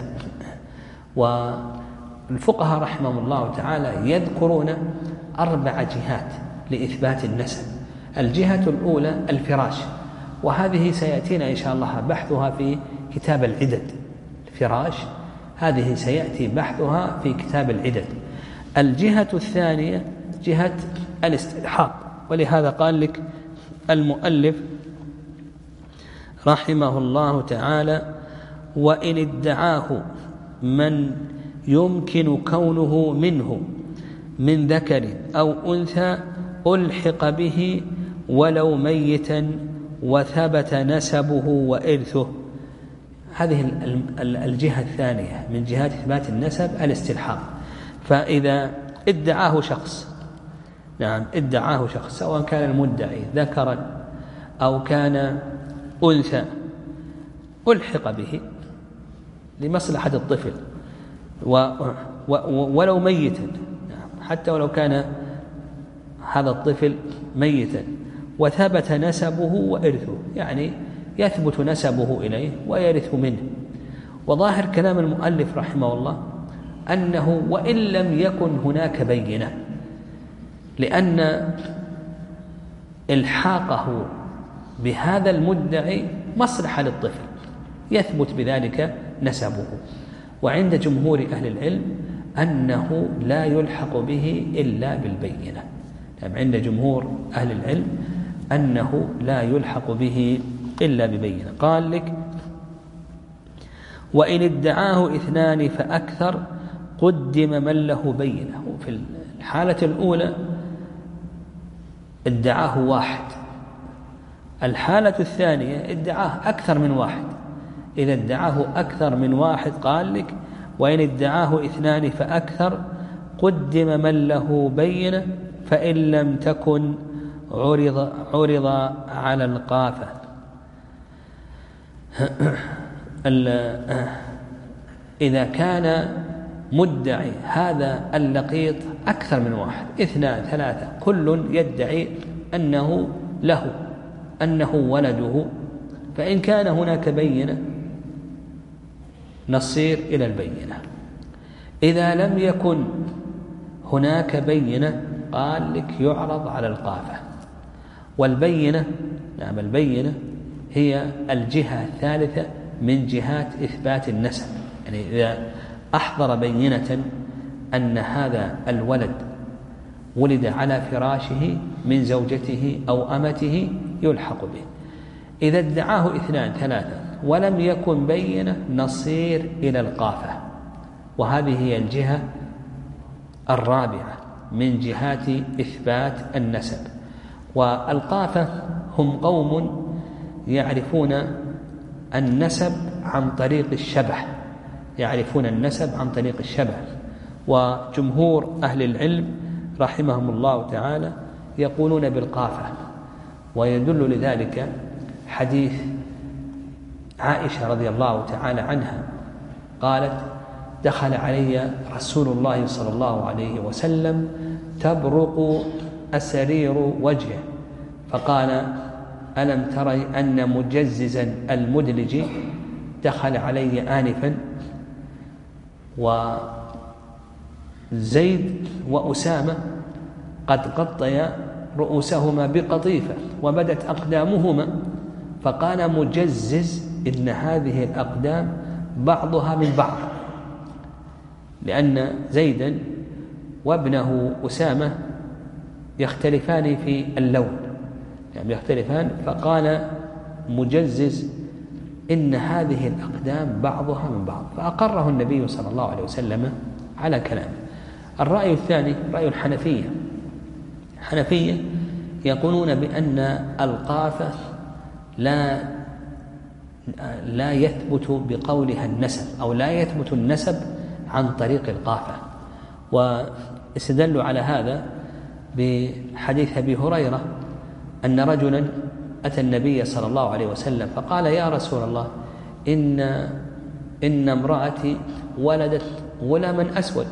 والفقهاء رحمهم الله تعالى يذكرون أربع جهات لإثبات النسب. الجهة الأولى الفراش، وهذه سيأتينا إن شاء الله بحثها في كتاب العدد. الفراش هذه سيأتي بحثها في كتاب العدد. الجهة الثانية جهة الاستلحاق، ولهذا قال لك المؤلف رحمه الله تعالى: وإن ادعاه من يمكن كونه منه من ذكر أو أنثى ألحق به ولو ميتا وثبت نسبه وإرثه. هذه الجهة الثانية من جهات إثبات النسب الاستلحاق. فإذا ادعاه شخص نعم ادعاه شخص سواء كان المدعي ذكرا أو كان أنثى ألحق به لمصلحة الطفل و و ولو ميتا، حتى ولو كان هذا الطفل ميتا وثبت نسبه وإرثه، يعني يثبت نسبه إليه ويرث منه. وظاهر كلام المؤلف رحمه الله أنه وإن لم يكن هناك بينة، لأن إلحاقه بهذا المدعي مصلحة للطفل يثبت بذلك نسبه. وعند جمهور أهل العلم أنه لا يلحق به إلا بالبينة، يعني عند جمهور أهل العلم أنه لا يلحق به إلا ببينة. قال لك: وإن ادعاه اثنان فأكثر قدم من له بينة. في الحالة الأولى ادعاه واحد، الحالة الثانية ادعاه أكثر من واحد. إذا ادعاه أكثر من واحد قال لك: وإن ادعاه اثنان فأكثر قدم من له بينة فإن لم تكن عرض, عرض على القافة. إذا كان مدعي هذا اللقيط أكثر من واحد، اثنان ثلاثة، كل يدعي أنه له أنه ولده، فإن كان هناك بينة نصير إلى البينة. إذا لم يكن هناك بينة قال لك يعرض على القافة. والبينة نعم البينة هي الجهة الثالثة من جهات إثبات النسب، يعني إذا أحضر بينة أن هذا الولد ولد على فراشه من زوجته أو أمته يلحق به. إذا ادعاه اثنان ثلاثة ولم يكن بينة نصير إلى القافة، وهذه هي الجهة الرابعة من جهات إثبات النسب. والقافة هم قوم يعرفون النسب عن طريق الشبه يعرفون النسب عن طريق الشبه وجمهور أهل العلم رحمهم الله تعالى يقولون بالقافة. ويدل لذلك حديث عائشة رضي الله تعالى عنها قالت: دخل علي رسول الله صلى الله عليه وسلم تبرق أسرير وجهه، فقال: ألم تري أن مجززا المدلج دخل علي آنفا، وزيد وأسامة قد قطيا رؤوسهما بقطيفة وبدت أقدامهما، فقال مجزز إن هذه الأقدام بعضها من بعض، لأن زيدا وابنه أسامة يختلفان في اللون، يعني يختلفان، فقال مجزز إن هذه الأقدام بعضها من بعض، فأقره النبي صلى الله عليه وسلم على كلامه. الرأي الثاني رأي الحنفية. الحنفية يقولون بأن القافة لا لا يثبت بقولها النسب، أو لا يثبت النسب عن طريق القافة، واستدلوا على هذا بحديث أبي هريرة أن رجلا أتى النبي صلى الله عليه وسلم فقال يا رسول الله إن إن امرأتي ولدت غلاما أسود،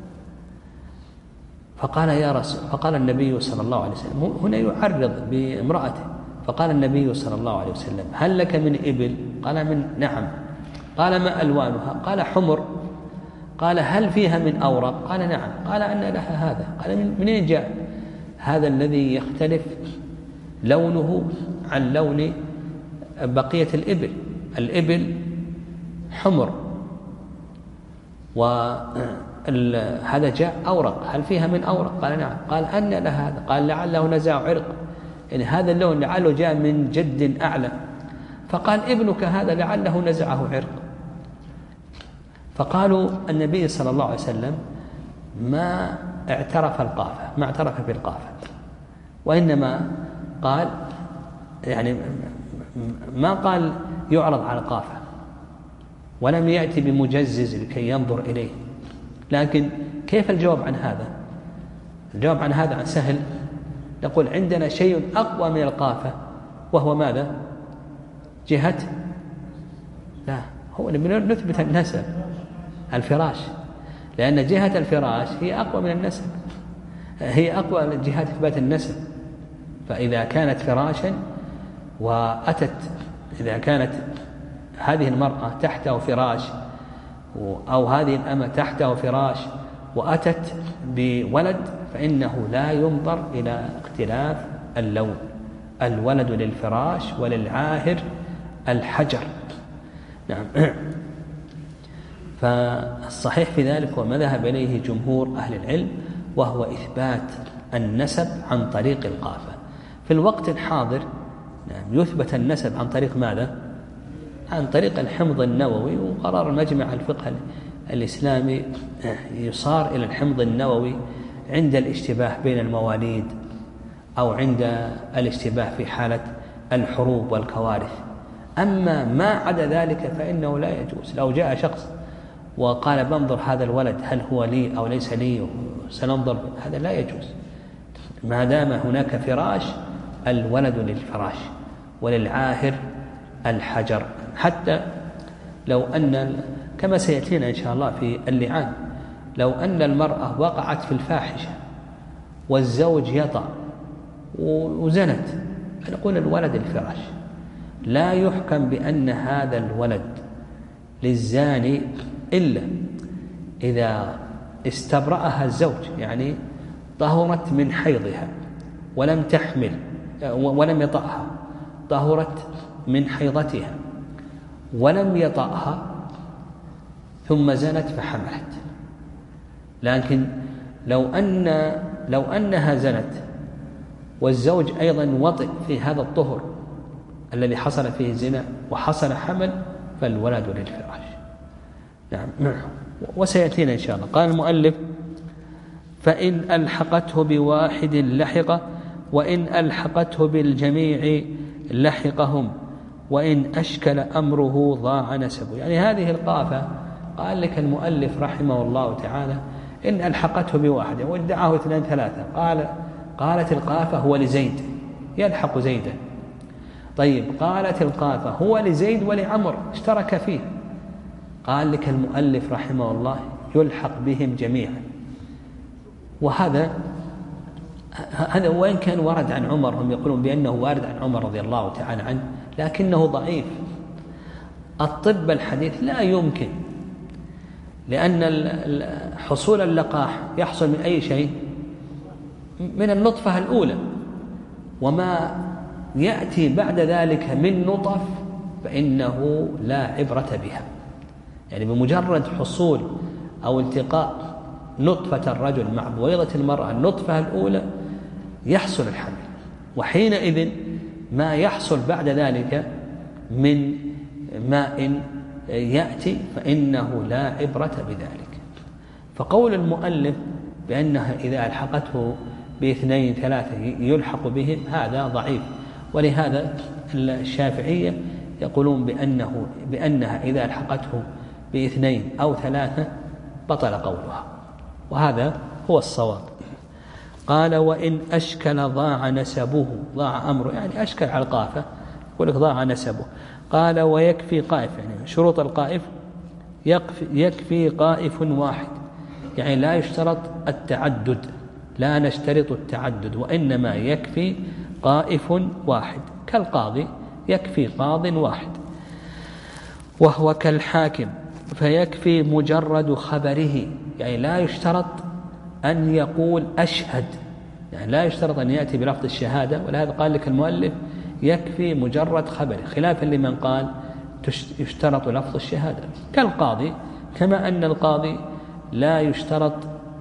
فقال يا رسول فقال النبي صلى الله عليه وسلم، هنا يعرض بامرأته، فقال النبي صلى الله عليه وسلم هل لك من إبل؟ قال من نعم. قال ما ألوانها؟ قال حمر. قال هل فيها من أورق؟ قال نعم. قال أن لها هذا؟ قال منين جاء هذا الذي يختلف لونه عن لون بقية الإبل؟ الإبل حمر، وهذا جاء أورق، هل فيها من أورق؟ قال نعم. قال أن لها هذا؟ قال لعله نزع عرق، يعني هذا اللون لعله جاء من جد أعلى. فقال ابنك هذا لعله نزعه عرق. فقالوا النبي صلى الله عليه وسلم ما اعترف القافة، ما اعترف بالقافة، وإنما قال يعني ما قال يعرض على القافة، ولم يأتي بمجزز لكي ينظر إليه. لكن كيف الجواب عن هذا؟ الجواب عن هذا سهل، نقول عندنا شيء أقوى من القافة، وهو ماذا؟ جهة لا هو نثبت النسب، الفراش، لأن جهة الفراش هي أقوى من النسب، هي أقوى جهة إثبات النسب. فإذا كانت فراشا وأتت، إذا كانت هذه المرأة تحته فراش أو هذه الأمة تحته فراش وأتت بولد، فإنه لا ينظر إلى اختلاف اللون، الولد للفراش وللعاهر الحجر. نعم. فالصحيح في ذلك وما ذهب إليه جمهور أهل العلم، وهو إثبات النسب عن طريق القافة. في الوقت الحاضر نعم يثبت النسب عن طريق ماذا؟ عن طريق الحمض النووي، وقرار مجمع الفقه الإسلامي يصار إلى الحمض النووي عند الاشتباه بين المواليد، أو عند الاشتباه في حالة الحروب والكوارث. أما ما عدا ذلك فإنه لا يجوز. لو جاء شخص وقال بنظر هذا الولد هل هو لي أو ليس لي، سننظر، هذا لا يجوز ما دام هناك فراش، الولد للفراش وللعاهر الحجر. حتى لو أن كما سيأتينا إن شاء الله في اللعان، لو أن المرأة وقعت في الفاحشة والزوج يطأ وزنت، فنقول الولد الفراش، لا يحكم بأن هذا الولد للزاني إلا إذا استبرأها الزوج، يعني طهرت من حيضها ولم تحمل ولم يطأها، طهرت من حيضتها ولم يطأها ثم زنت فحملت. لكن لو أن لو أنها زنت والزوج أيضا وطئ في هذا الطهر الذي حصل فيه الزنا وحصل حمل، فالولد للفراش. نعم. وسيأتينا إن شاء الله. قال المؤلف فإن ألحقته بواحد لحقه، وإن ألحقته بالجميع لحقهم، وإن أشكل أمره ضاع نسبه. يعني هذه القافة قال لك المؤلف رحمه الله تعالى إن ألحقته بواحد وادعاه اثنان ثلاثة، قال قالت القافة هو لزيد يلحق زيدا. طيب قالت القافة هو لزيد ولعمر اشترك فيه، قال لك المؤلف رحمه الله يلحق بهم جميعا. وهذا هذا وإن كان ورد عن عمر، هم يقولون بأنه وارد عن عمر رضي الله تعالى عنه، لكنه ضعيف. الطب الحديث لا يمكن، لأن حصول اللقاح يحصل من أي شيء؟ من النطفة الأولى، وما يأتي بعد ذلك من نطف فإنه لا عبرة بها. يعني بمجرد حصول أو التقاء نطفة الرجل مع بويضة المرأة النطفة الأولى يحصل الحمل، وحينئذ ما يحصل بعد ذلك من ماء يأتي فإنه لا عبرة بذلك. فقول المؤلف بأنها إذا ألحقته باثنين ثلاثة يلحق بهم هذا ضعيف، ولهذا الشافعية يقولون بأنه بأنها إذا ألحقته باثنين أو ثلاثة بطل قولها، وهذا هو الصواب. قال وإن أشكل ضاع نسبه، ضاع أمره يعني أشكل على القافة، يقول لك ضاع نسبه. قال ويكفي قائف، يعني شروط القائف يكفي, يكفي قائف واحد، يعني لا يشترط التعدد، لا نشترط التعدد، وإنما يكفي قائف واحد، كالقاضي يكفي قاض واحد. وهو كالحاكم فيكفي مجرد خبره، يعني لا يشترط أن يقول أشهد، يعني لا يشترط أن يأتي بلفظ الشهادة، ولهذا قال لك المؤلف يكفي مجرد خبره، خلافا لمن قال يشترط لفظ الشهادة، كالقاضي، كما أن القاضي لا يشترط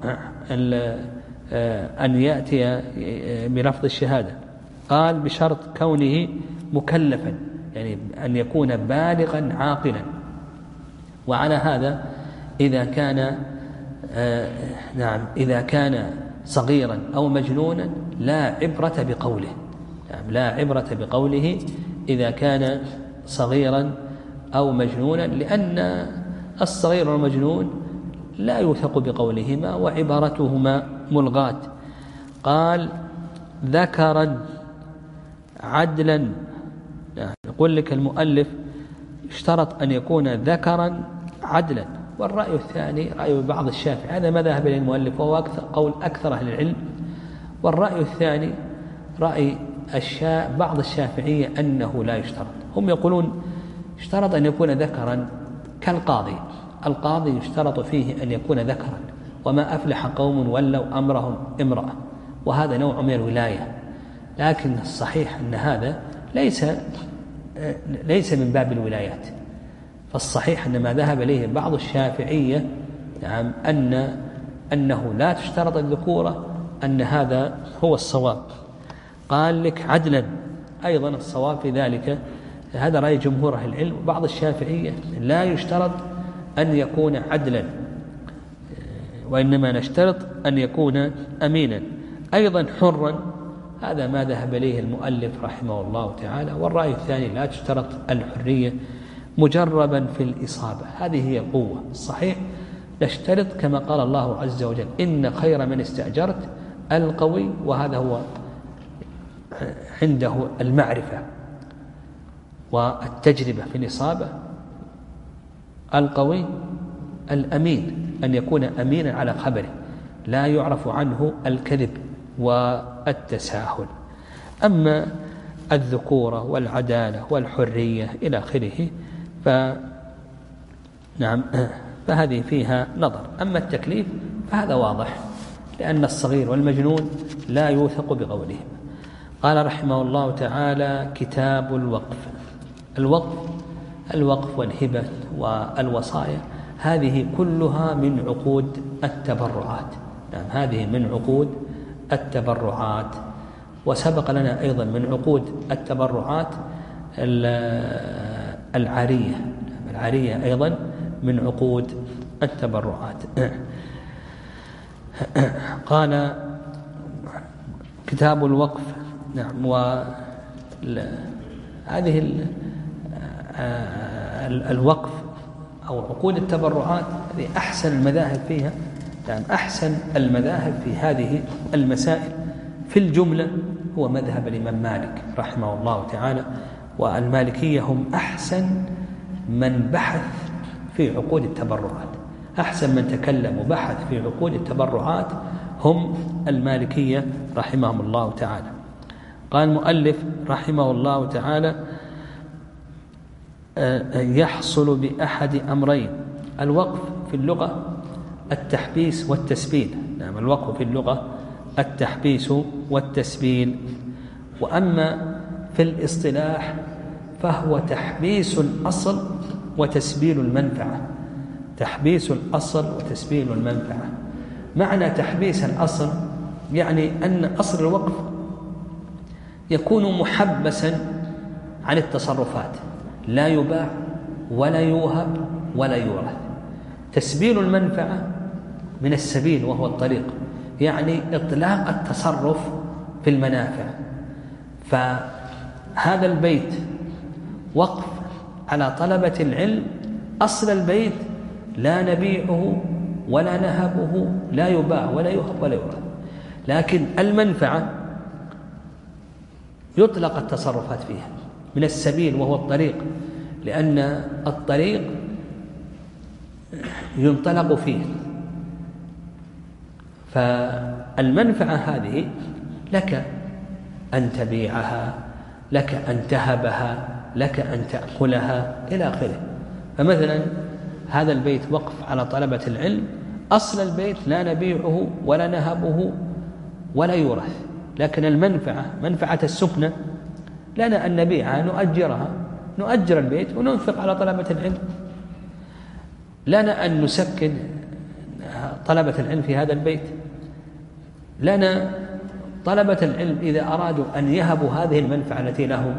أن يأتي بلفظ الشهادة، قال بشرط كونه مكلفا، يعني أن يكون بالغا عاقلا. وعلى هذا إذا كان آه نعم إذا كان صغيرا أو مجنونا لا عبرة بقوله، نعم لا عبرة بقوله إذا كان صغيرا أو مجنونا، لأن الصغير والمجنون لا يوثق بقولهما وعبارتهما ملغاة. قال ذكرا عدلا، يعني يقول لك المؤلف اشترط أن يكون ذكرا عدلا، والرأي الثاني رأي بعض الشافعي، هذا ما ذهب إليه المؤلف وهو أكثر قول أكثر أهل العلم. والرأي الثاني رأي الشا بعض الشافعية أنه لا يشترط، هم يقولون اشترط أن يكون ذكرا كالقاضي، القاضي يشترط فيه أن يكون ذكرا، وما أفلح قوم ولوا أمرهم امرأة، وهذا نوع من الولاية. لكن الصحيح أن هذا ليس ليس من باب الولايات، فالصحيح أن ما ذهب إليه بعض الشافعية نعم أن أنه لا تشترط الذكورة، أن هذا هو الصواب. قال لك عدلا، أيضا الصواب في ذلك هذا رأي جمهور أهل العلم. بعض الشافعية لا يشترط أن يكون عدلا، وإنما نشترط أن يكون أمينا، أيضا حرا، هذا ما ذهب إليه المؤلف رحمه الله تعالى. والرأي الثاني لا تشترط الحرية، مجربا في الإصابة، هذه هي القوة. الصحيح نشترط كما قال الله عز وجل إن خير من استأجرت القوي، وهذا هو عنده المعرفة والتجربة في الإصابة. القوي الأمين، أن يكون أمينا على خبره، لا يعرف عنه الكذب والتساهل. أما الذكورة والعدالة والحرية إلى آخره ف نعم فهذه فيها نظر. أما التكليف فهذا واضح، لأن الصغير والمجنون لا يوثق بقولهم. قال رحمه الله تعالى كتاب الوقف. الوقف الوقف والهبة والوصايا هذه كلها من عقود التبرعات، نعم هذه من عقود التبرعات. وسبق لنا أيضا من عقود التبرعات العارية، العارية أيضا من عقود التبرعات. قال كتاب الوقف، نعم وهذه الوقف أو عقود التبرعات هذه أحسن المذاهب فيها، يعني أحسن المذاهب في هذه المسائل في الجملة هو مذهب الإمام مالك رحمه الله تعالى. والمالكية هم أحسن من بحث في عقود التبرعات، أحسن من تكلم وبحث في عقود التبرعات هم المالكية رحمهم الله تعالى. قال المؤلف رحمه الله تعالى: يحصل بأحد أمرين. الوقف في اللغة التحبيس والتسبيل. نعم، الوقف في اللغة التحبيس والتسبيل. وأما في الاصطلاح فهو تحبيس الأصل وتسبيل المنفعة. تحبيس الأصل وتسبيل المنفعة. معنى تحبيس الأصل يعني أن أصل الوقف يكون محبسا عن التصرفات، لا يباع ولا يوهب ولا يورث. تسبيل المنفعة من السبيل وهو الطريق، يعني إطلاق التصرف في المنافع. فهذا البيت وقف على طلبة العلم. أصل البيت لا نبيعه ولا نهبه، لا يباع ولا يهب ولا يورث. لكن المنفعة يطلق التصرفات فيها من السبيل وهو الطريق، لأن الطريق ينطلق فيه. فالمنفعة هذه لك أن تبيعها، لك أن تهبها، لك أن تأكلها إلى آخره. فمثلا هذا البيت وقف على طلبة العلم. أصل البيت لا نبيعه ولا نهبه ولا يورث، لكن المنفعة منفعة السكنة لنا أن نبيعها، نؤجرها، نؤجر البيت وننفق على طلبة العلم. لنا أن نسكن طلبة العلم في هذا البيت. لنا طلبة العلم إذا أرادوا أن يهبوا هذه المنفعة التي لهم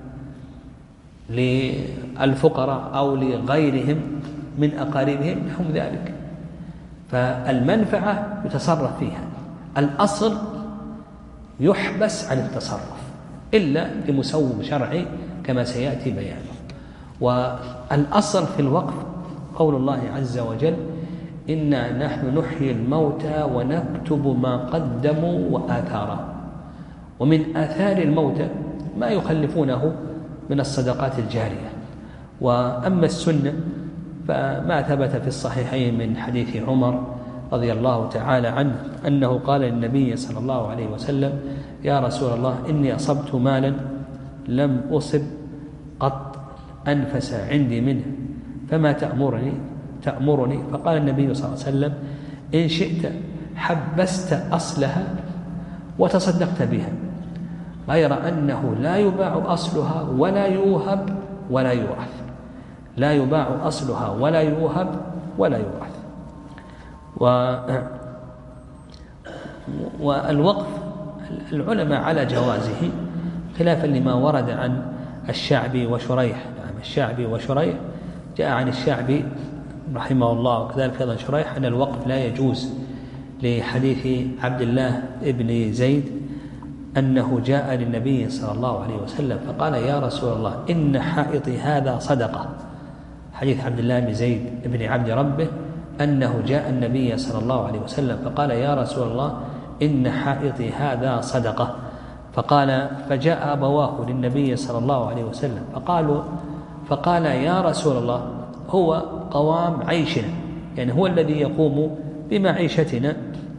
للفقراء أو لغيرهم من أقاربهم لهم ذلك. فالمنفعة يتصرف فيها. الأصل يحبس عن التصرف إلا لمسوغ شرعي كما سيأتي بيانه. والأصل في الوقف قول الله عز وجل: إنا نحن نحيي الموتى ونكتب ما قدموا وآثارهم. ومن آثار الموتى ما يخلفونه من الصدقات الجارية. وأما السنة فما ثبت في الصحيحين من حديث عمر رضي الله تعالى عنه أنه قال للنبي صلى الله عليه وسلم: يا رسول الله، إني أصبت مالا لم أصب قط أنفس عندي منه، فما تأمرني تأمرني فقال النبي صلى الله عليه وسلم: إن شئت حبست أصلها وتصدقت بها، غير أنه لا يباع أصلها ولا يوهب ولا يورث. لا يباع أصلها ولا يوهب ولا يورث. و... والوقف العلماء على جوازه خلافا لما ورد عن الشعبي وشريح. نعم، الشعبي وشريح جاء عن الشعبي رحمه الله وكذلك أيضا شريح أن الوقف لا يجوز، لحديث عبد الله ابن زيد أنه جاء للنبي صلى الله عليه وسلم فقال: يا رسول الله، إن حائطي هذا صدقة. حديث عبد الله بن زيد بن عبد ربه أنه جاء النبي صلى الله عليه وسلم فقال: يا رسول الله، إن حائطي هذا صدقة. فقال فجاء أبواه للنبي صلى الله عليه وسلم فقالوا فقال: يا رسول الله، هو قوام عيشنا، يعني هو الذي يقوم بمعيشتنا.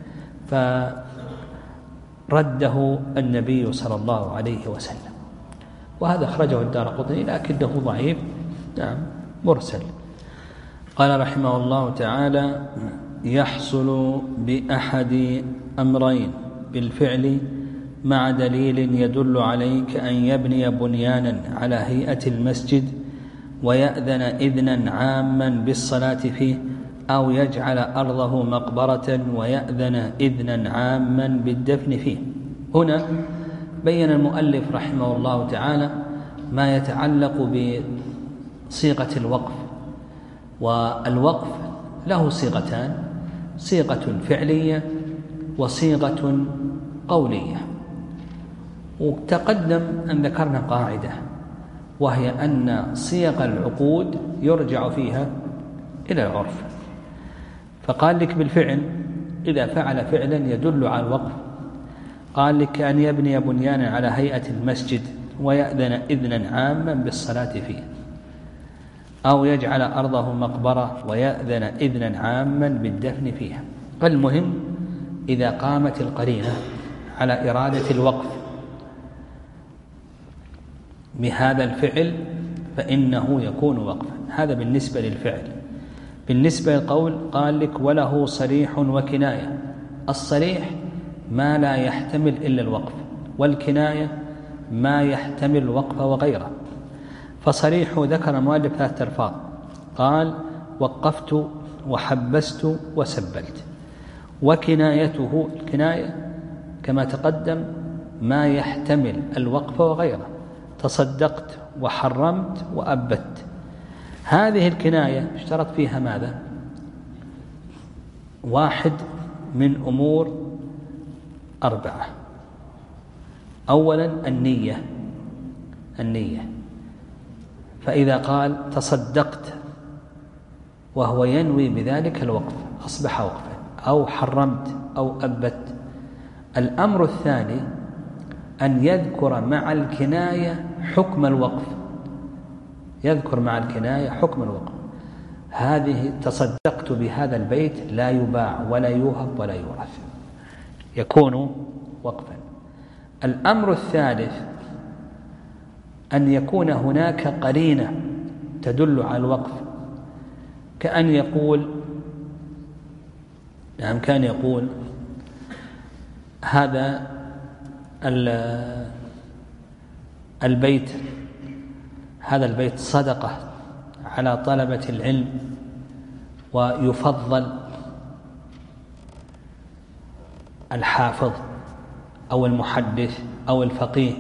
فرده النبي صلى الله عليه وسلم. وهذا أخرجه الدارقطني لكنه ضعيف، نعم، مرسل. قال رحمه الله تعالى: يحصل بأحد أمرين بالفعل مع دليل يدل عليك أن يبني بنيانا على هيئة المسجد ويأذن إذنا عاما بالصلاة فيه، أو يجعل أرضه مقبرة ويأذن إذنا عاما بالدفن فيه. هنا بين المؤلف رحمه الله تعالى ما يتعلق بصيغة الوقف. والوقف له صيغتان: صيغة فعلية وصيغة قولية. وتقدم أن ذكرنا قاعدة، وهي أن صيغ العقود يرجع فيها إلى العرف. فقال لك بالفعل إذا فعل فعلا يدل على الوقف، قال لك أن يبني بنيانا على هيئة المسجد ويأذن إذنا عاما بالصلاة فيه، أو يجعل أرضه مقبرة ويأذن إذنا عاما بالدفن فيها. فالمهم إذا قامت القرينة على إرادة الوقف بهذا الفعل فإنه يكون وقفا. هذا بالنسبة للفعل. بالنسبة للقول قال لك وله صريح وكناية. الصريح ما لا يحتمل إلا الوقف، والكناية ما يحتمل الوقف وغيره. فصريح ذكر المؤلف ثلاثة ألفاظ، قال وقفت وحبست وسبلت. وكنايته الكناية كما تقدم ما يحتمل الوقف وغيره، تصدقت وحرمت وأبت. هذه الكناية اشترط فيها ماذا؟ واحد من أمور أربعة. أولا النية، النية. فإذا قال تصدقت وهو ينوي بذلك الوقف أصبح وقفا، أو حرمت أو أبت. الأمر الثاني أن يذكر مع الكناية حكم الوقف، يذكر مع الكناية حكم الوقف. هذه تصدقت بهذا البيت لا يباع ولا يوهب ولا يورث، يكون وقفا. الأمر الثالث أن يكون هناك قرينة تدل على الوقف، كأن يقول نعم كان يقول هذا البيت هذا البيت صدقة على طلبة العلم، ويفضل الحافظ أو المحدث أو الفقيه.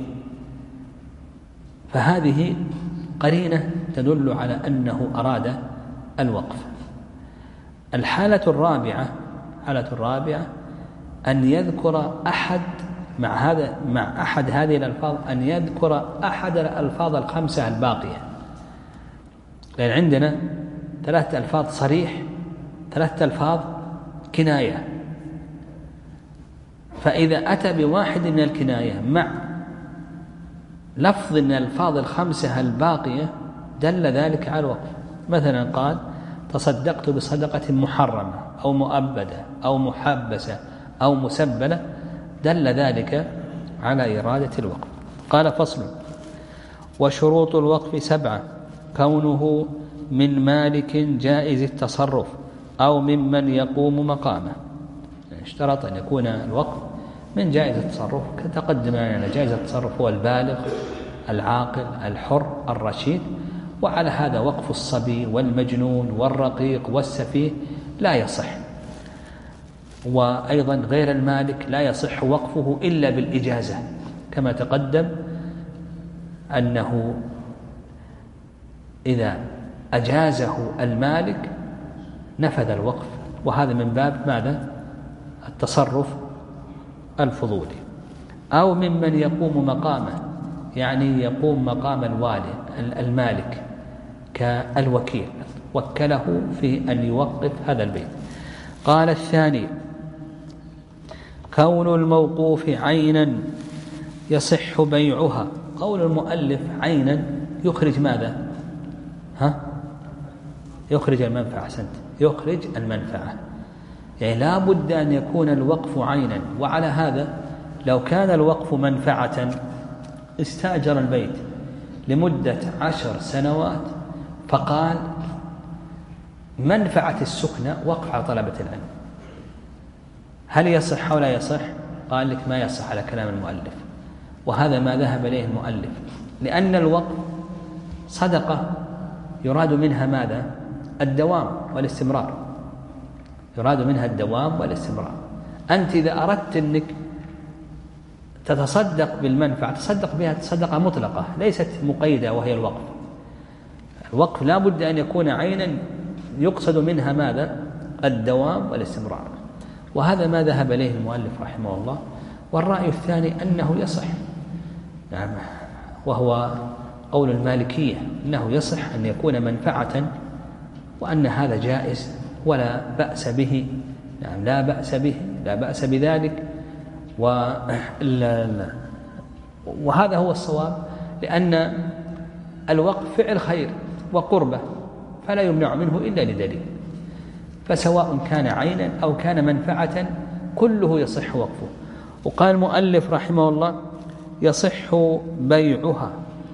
فهذه قرينة تدل على أنه أراد الوقف. الحالة الرابعة الحالة الرابعة أن يذكر أحد مع هذا مع أحد هذه الألفاظ أن يذكر أحد الألفاظ الخمسة الباقية، لأن عندنا ثلاثة ألفاظ صريح، ثلاثة ألفاظ كناية. فإذا أتى بواحد من الكناية مع لفظ من الألفاظ الخمسة الباقية دل ذلك على الوقف. مثلا قال تصدقت بصدقة محرمة أو مؤبدة أو محبسة أو مسبلة، دل ذلك على إرادة الوقف. قال فصل: وشروط الوقف سبعة: كونه من مالك جائز التصرف أو ممن يقوم مقامه. يعني اشترط أن يكون الوقف من جائز التصرف، كتقدم أن جائز التصرف هو البالغ العاقل الحر الرشيد، وعلى هذا وقف الصبي والمجنون والرقيق والسفيه لا يصح. وأيضا غير المالك لا يصح وقفه إلا بالإجازة، كما تقدم أنه إذا أجازه المالك نفذ الوقف، وهذا من باب ماذا؟ التصرف الفضولي. أو ممن يقوم مقامه، يعني يقوم مقام الوالي المالك كالوكيل، وكله في أن يوقف هذا البيت. قال الثاني: كون الموقوف عينا يصح بيعها. قول المؤلف عينا يخرج ماذا؟ ها؟ يخرج المنفعة. أحسنت، يخرج المنفعة، يعني لا بد أن يكون الوقف عينا. وعلى هذا لو كان الوقف منفعة استأجر البيت لمدة عشر سنوات فقال منفعة السكنة وقف على طلبة العلم، هل يصح أو لا يصح؟ قال لك ما يصح على كلام المؤلف، وهذا ما ذهب إليه المؤلف، لأن الوقف صدقة يراد منها ماذا؟ الدوام والاستمرار، يراد منها الدوام والاستمرار. أنت إذا أردت أنك تتصدق بالمنفعة تصدق بها صدقة مطلقة ليست مقيدة، وهي الوقف. الوقف لا بد أن يكون عينا يقصد منها ماذا؟ الدوام والاستمرار، وهذا ما ذهب إليه المؤلف رحمه الله. والرأي الثاني أنه يصح، نعم، وهو قول المالكية، أنه يصح أن يكون منفعة، وأن هذا جائز ولا بأس به، نعم، لا بأس به، لا بأس بذلك. وهذا هو الصواب، لأن الوقف فعل خير وقربة فلا يمنع منه إلا لدليل، فسواء كان عينا أو كان منفعة كله يصح وقفه. وقال المؤلف رحمه الله يصح بيعها.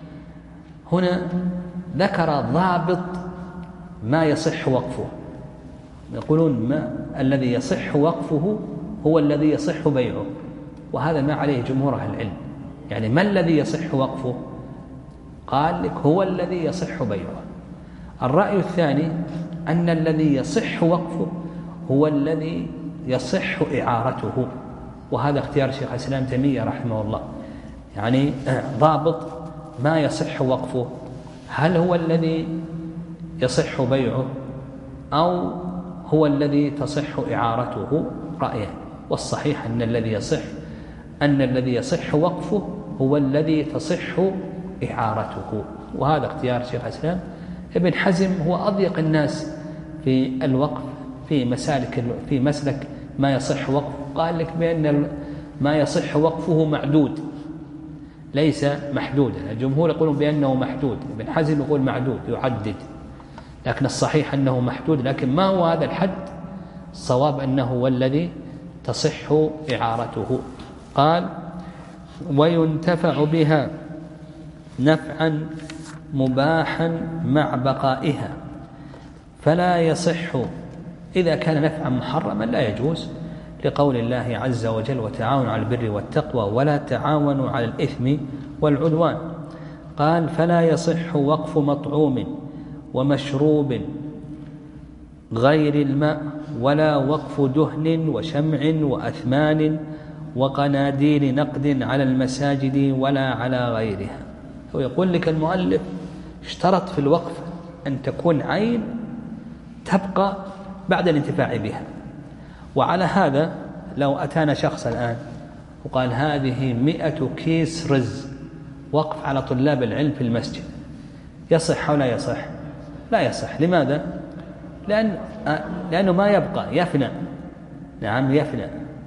هنا ذكر ضابط ما يصح وقفه. يقولون ما الذي يصح وقفه هو الذي يصح بيعه، وهذا ما عليه جمهور أهل العلم. يعني ما الذي يصح وقفه؟ قال لك هو الذي يصح بيعه. الرأي الثاني أن الذي يصح وقفه هو الذي يصح إعارته، وهذا اختيار شيخ الإسلام تيمية رحمه الله. يعني ضابط ما يصح وقفه هل هو الذي يصح بيعه أو هو الذي تصح إعارته؟ رأيان، والصحيح أن الذي يصح أن الذي يصح وقفه هو الذي تصح إعارته، وهذا اختيار شيخ الإسلام. ابن حزم هو أضيق الناس في الوقف في مسالك في مسلك ما يصح وقفه، قال لك بأن ما يصح وقفه معدود ليس محدودا. الجمهور يقولون بأنه محدود، ابن حزم يقول معدود يعدد، لكن الصحيح أنه محدود. لكن ما هو هذا الحد؟ الصواب أنه هو الذي تصح إعارته. قال وينتفع بها نفعا مباحا مع بقائها، فلا يصح إذا كان نفعا محرما لا يجوز، لقول الله عز وجل وتعاونوا على البر والتقوى ولا تعاونوا على الإثم والعدوان. قال فلا يصح وقف مطعوم ومشروب غير الماء، ولا وقف دهن وشمع وأثمان وقناديل نقد على المساجد ولا على غيرها. ويقول لك المؤلف اشترط في الوقف أن تكون عين تبقى بعد الانتفاع بها. وعلى هذا لو أتانا شخص الآن وقال هذه مئة كيس رز وقف على طلاب العلم في المسجد، يصح أو لا يصح؟ لا يصح. لماذا؟ لأن لأنه ما يبقى، يفنى. نعم يفنى.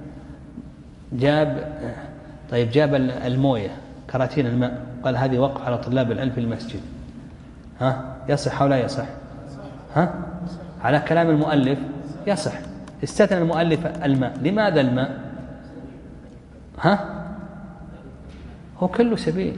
جاب طيب جاب الموية كراتين الماء قال هذه وقف على طلاب العلم في المسجد، ها يصح أو لا يصح؟ ها على كلام المؤلف يصح. استثنى المؤلف الماء. لماذا الماء؟ ها هو كله سبيل.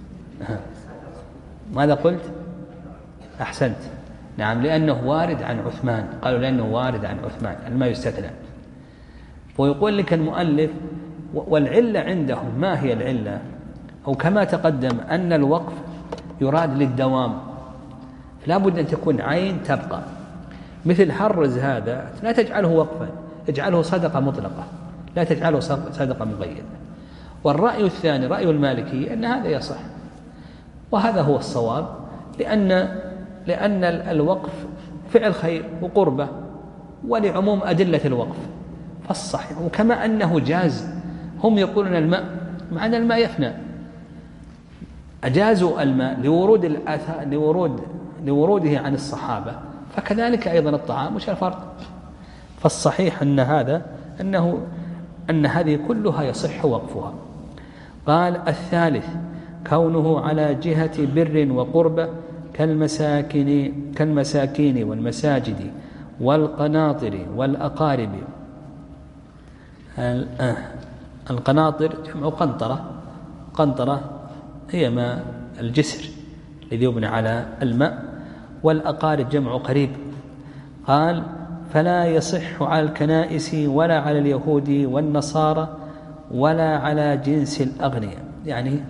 ماذا قلت؟ أحسنت. نعم لأنه وارد عن عثمان، قالوا لأنه وارد عن عثمان الماء يستثنى. ويقول لك المؤلف والعلة عندهم ما هي العلة؟ أو كما تقدم أن الوقف يراد للدوام، لا بد أن تكون عين تبقى. مثل حرز هذا لا تجعله وقفا، اجعله صدقة مطلقة، لا تجعله صدقة مقيدة. والرأي الثاني رأي المالكي أن هذا يصح، وهذا هو الصواب، لأن لأن الوقف فعل خير وقربة ولعموم أدلة الوقف فالصحيح. وكما أنه جاز، هم يقولون الماء مع أن الماء يفنى، أجازوا الماء لورود الأثر لورود لوروده عن الصحابة، فكذلك أيضا الطعام وش الفرق؟ فالصحيح أن هذا أنه أن هذه كلها يصح وقفها. قال الثالث كونه على جهة بر وقربة كالمساكن كالمساكين والمساجد والقناطر والأقارب. القناطر جمع قنطرة، قنطرة هي ما الجسر الذي يبنى على الماء، والأقارب جمع قريب. قال فلا يصح على الكنائس ولا على اليهود والنصارى ولا على جنس الأغنياء. يعني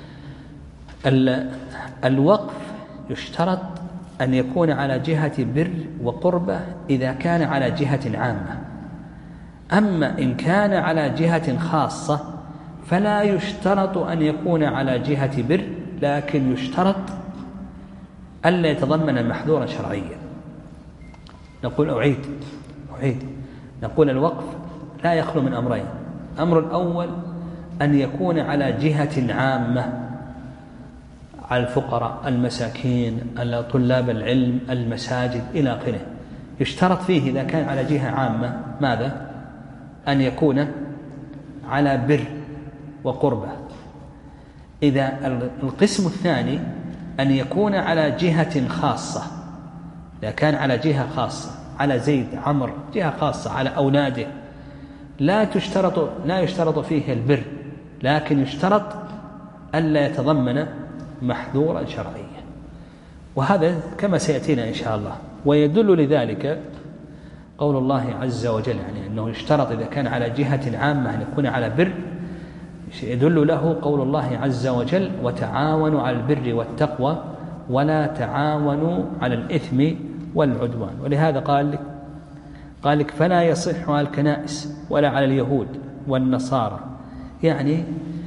الوقف يشترط أن يكون على جهة بر وقربة إذا كان على جهة عامة. أما إن كان على جهة خاصة فلا يشترط أن يكون على جهة بر، لكن يشترط ألا يتضمن محذورا شرعيا. نقول أعيد أعيد نقول الوقف لا يخلو من أمرين. الأمر الأول أن يكون على جهة عامة، على الفقراء المساكين طلاب العلم المساجد إلى آخره. يشترط فيه إذا كان على جهة عامة ماذا؟ أن يكون على بر وقربة. إذا القسم الثاني أن يكون على جهة خاصة، إذا كان على جهة خاصة على زيد عمر جهة خاصة على أولاده لا تشترط لا يشترط فيه البر، لكن يشترط ألا يتضمن محذورا شرعيا، وهذا كما سيأتينا إن شاء الله. ويدل لذلك قول الله عز وجل، يعني أنه يشترط إذا كان على جهة عامة أن يكون على بر، يدل له قول الله عز وجل: وتعاونوا على البر والتقوى ولا تعاونوا على الإثم والعدوان. ولهذا قال لك قال لك فلا يصح على الكنائس ولا على اليهود والنصارى، يعني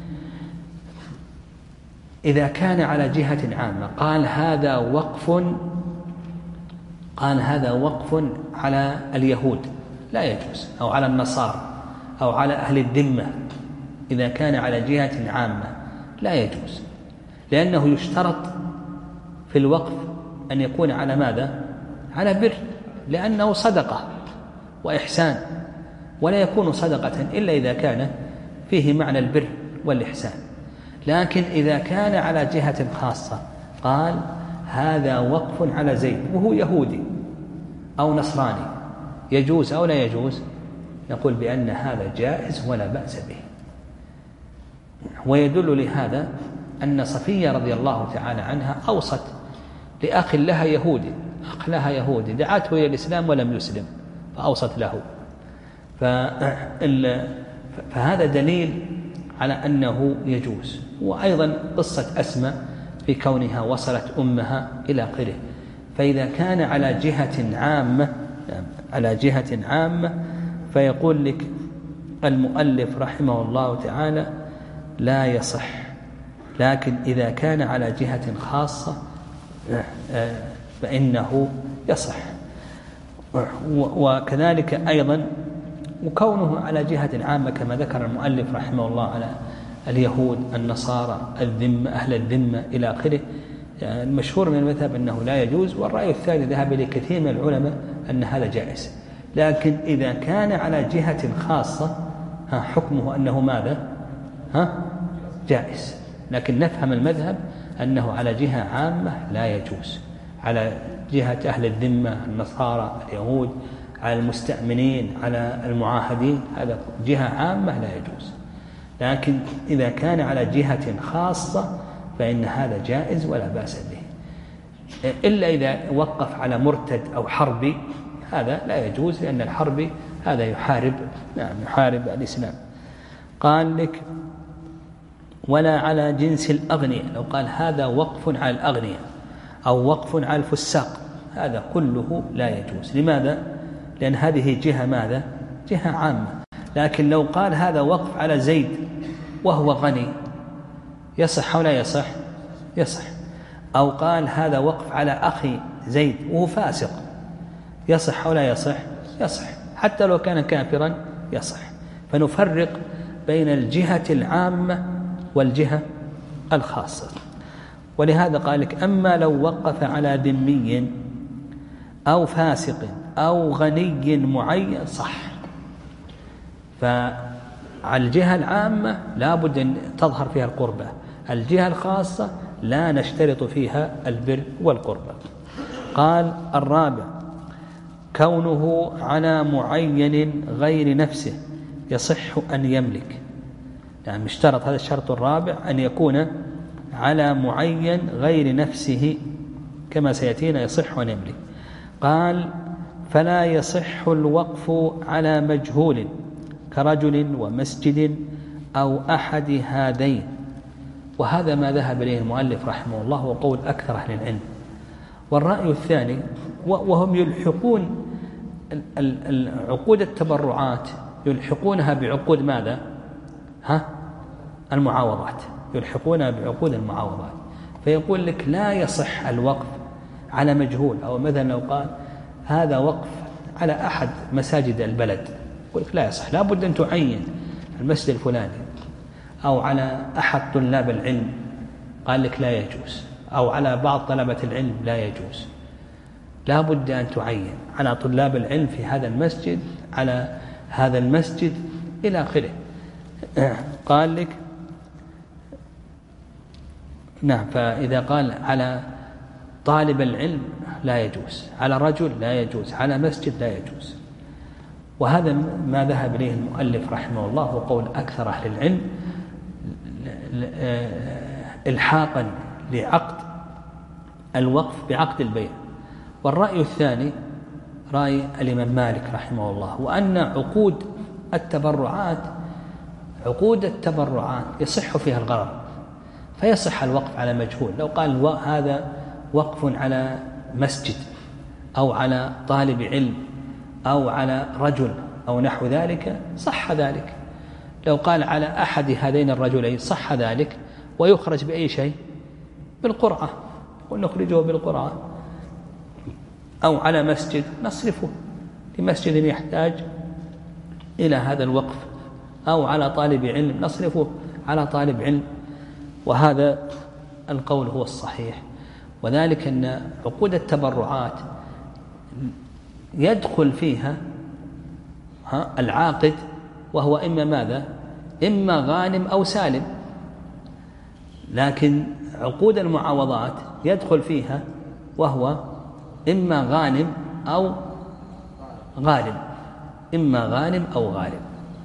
إذا كان على جهة عامة قال هذا وقف قال هذا وقف على اليهود لا يجوز، أو على النصارى أو على أهل الذمة، إذا كان على جهة عامة لا يجوز، لأنه يشترط في الوقف أن يكون على ماذا؟ على بر، لأنه صدقة وإحسان، ولا يكون صدقة إلا إذا كان فيه معنى البر والإحسان. لكن إذا كان على جهة خاصة قال هذا وقف على زيد وهو يهودي أو نصراني، يجوز أو لا يجوز؟ نقول بأن هذا جائز ولا بأس به. ويدل لهذا أن صفية رضي الله تعالى عنها أوصت لأخ لها يهودي أخ لها يهودي دعته إلى الإسلام ولم يسلم فأوصت له، فهذا دليل على أنه يجوز. وأيضا قصة أسماء في كونها وصلت أمها إلى آخره. فإذا كان على جهة عامة على جهة عامة فيقول لك المؤلف رحمه الله تعالى لا يصح، لكن إذا كان على جهة خاصة فإنه يصح. وكذلك أيضا وكونه على جهة عامة كما ذكر المؤلف رحمه الله على اليهود النصارى الذمة أهل الذمة إلى آخره، يعني المشهور من المذهب أنه لا يجوز، والرأي الثاني ذهب إليه كثير من العلماء أن هذا جائز. لكن إذا كان على جهة خاصة ها حكمه أنه ماذا؟ ها جائز. لكن نفهم المذهب أنه على جهة عامة لا يجوز، على جهة أهل الذمة النصارى اليهود، على المستأمنين على المعاهدين، هذا جهة عامة لا يجوز. لكن إذا كان على جهة خاصة فإن هذا جائز ولا بأس به، إلا إذا وقف على مرتد أو حربي، هذا لا يجوز، لأن الحربي هذا يحارب نعم يحارب الإسلام. قال لك ولا على جنس الأغنياء، لو قال هذا وقف على الأغنياء أو وقف على الفساق هذا كله لا يجوز. لماذا؟ لأن هذه جهة ماذا؟ جهة عامة. لكن لو قال هذا وقف على زيد وهو غني يصح أو لا يصح؟ يصح. أو قال هذا وقف على أخي زيد وهو فاسق يصح أو لا يصح؟ يصح، حتى لو كان كافرا يصح. فنفرق بين الجهة العامة والجهة الخاصة. ولهذا قال لك أما لو وقف على ذمي أو فاسق أو غني معين صح. فعلى الجهة العامة لا بد أن تظهر فيها القربة، الجهة الخاصة لا نشترط فيها البر والقربة. قال الرابع كونه على معين غير نفسه يصح أن يملك، يعني اشترط هذا الشرط الرابع أن يكون على معين غير نفسه كما سيأتينا يصح أن يملك. قال فلا يصح الوقف على مجهول كرجل ومسجد أو أحد هذين. وهذا ما ذهب إليه المؤلف رحمه الله وقول أكثر أهل العلم. والرأي الثاني وهم يلحقون عقود التبرعات يلحقونها بعقود ماذا؟ ها؟ المعاوضات، يلحقونها بعقود المعاوضات. فيقول لك لا يصح الوقف على مجهول، أو مثلا لو قال هذا وقف على أحد مساجد البلد، يقول لك لا يصح، لا بد أن تعين المسجد الفلاني، أو على أحد طلاب العلم قال لك لا يجوز، أو على بعض طلبة العلم لا يجوز، لا بد أن تعين على طلاب العلم في هذا المسجد على هذا المسجد إلى آخره. قال لك نعم، فإذا قال على طالب العلم لا يجوز، على رجل لا يجوز، على مسجد لا يجوز. وهذا ما ذهب إليه المؤلف رحمه الله وقول أكثر أهل العلم إلحاقا لعقد الوقف بعقد البيع. والرأي الثاني رأي الإمام مالك رحمه الله، وأن عقود التبرعات عقود التبرعات يصح فيها الغرض، فيصح الوقف على مجهول. لو قال هذا وقف على مسجد أو على طالب علم أو على رجل أو نحو ذلك صح ذلك. لو قال على أحد هذين الرجلين صح ذلك، ويخرج بأي شيء؟ بالقرعة، ونخرجه بالقرعة. أو على مسجد نصرفه لمسجد يحتاج إلى هذا الوقف، أو على طالب علم نصرفه على طالب علم. وهذا القول هو الصحيح، وذلك أن عقود التبرعات يدخل فيها العاقد وهو إما ماذا؟ إما غانم أو سالم. لكن عقود المعاوضات يدخل فيها وهو إما غانم أو غالب، إما غانم أو غالب.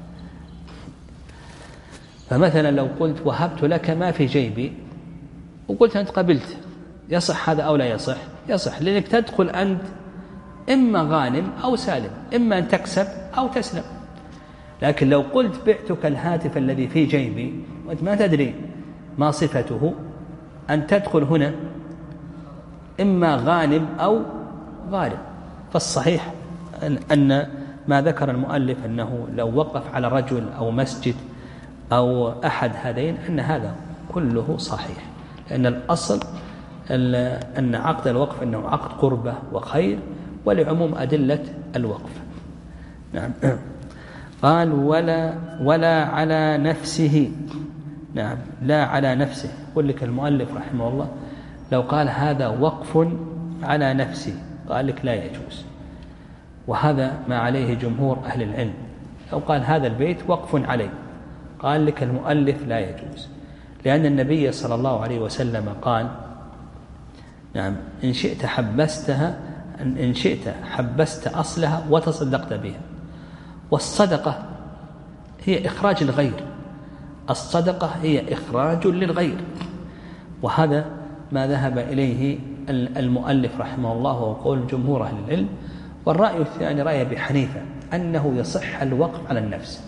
فمثلا لو قلت وهبت لك ما في جيبي وقلت أنت قبلت، يصح هذا أو لا يصح؟ يصح، لأنك تدخل أنت إما غانم أو سالم، إما أن تكسب أو تسلم. لكن لو قلت بعتك الهاتف الذي في جيبي وأنت ما تدري ما صفته، أن تدخل هنا إما غانم أو غالب. فالصحيح أن ما ذكر المؤلف أنه لو وقف على رجل أو مسجد أو أحد هذين أن هذا كله صحيح، لأن الأصل أن عقد الوقف أنه عقد قربة وخير، ولعموم أدلة الوقف. نعم. قال ولا ولا على نفسه. نعم، لا على نفسه. يقول لك المؤلف رحمه الله لو قال هذا وقف على نفسه قال لك لا يجوز، وهذا ما عليه جمهور أهل العلم. لو قال هذا البيت وقف عليه قال لك المؤلف لا يجوز، لأن النبي صلى الله عليه وسلم قال نعم إن شئت حبستها إن شئت حبست أصلها وتصدقت بها. والصدقة هي إخراج الغير، الصدقة هي إخراج للغير، وهذا ما ذهب إليه المؤلف رحمه الله وقول جمهور أهل العلم. والرأي الثاني رأي أبي حنيفة أنه يصح الوقف على النفس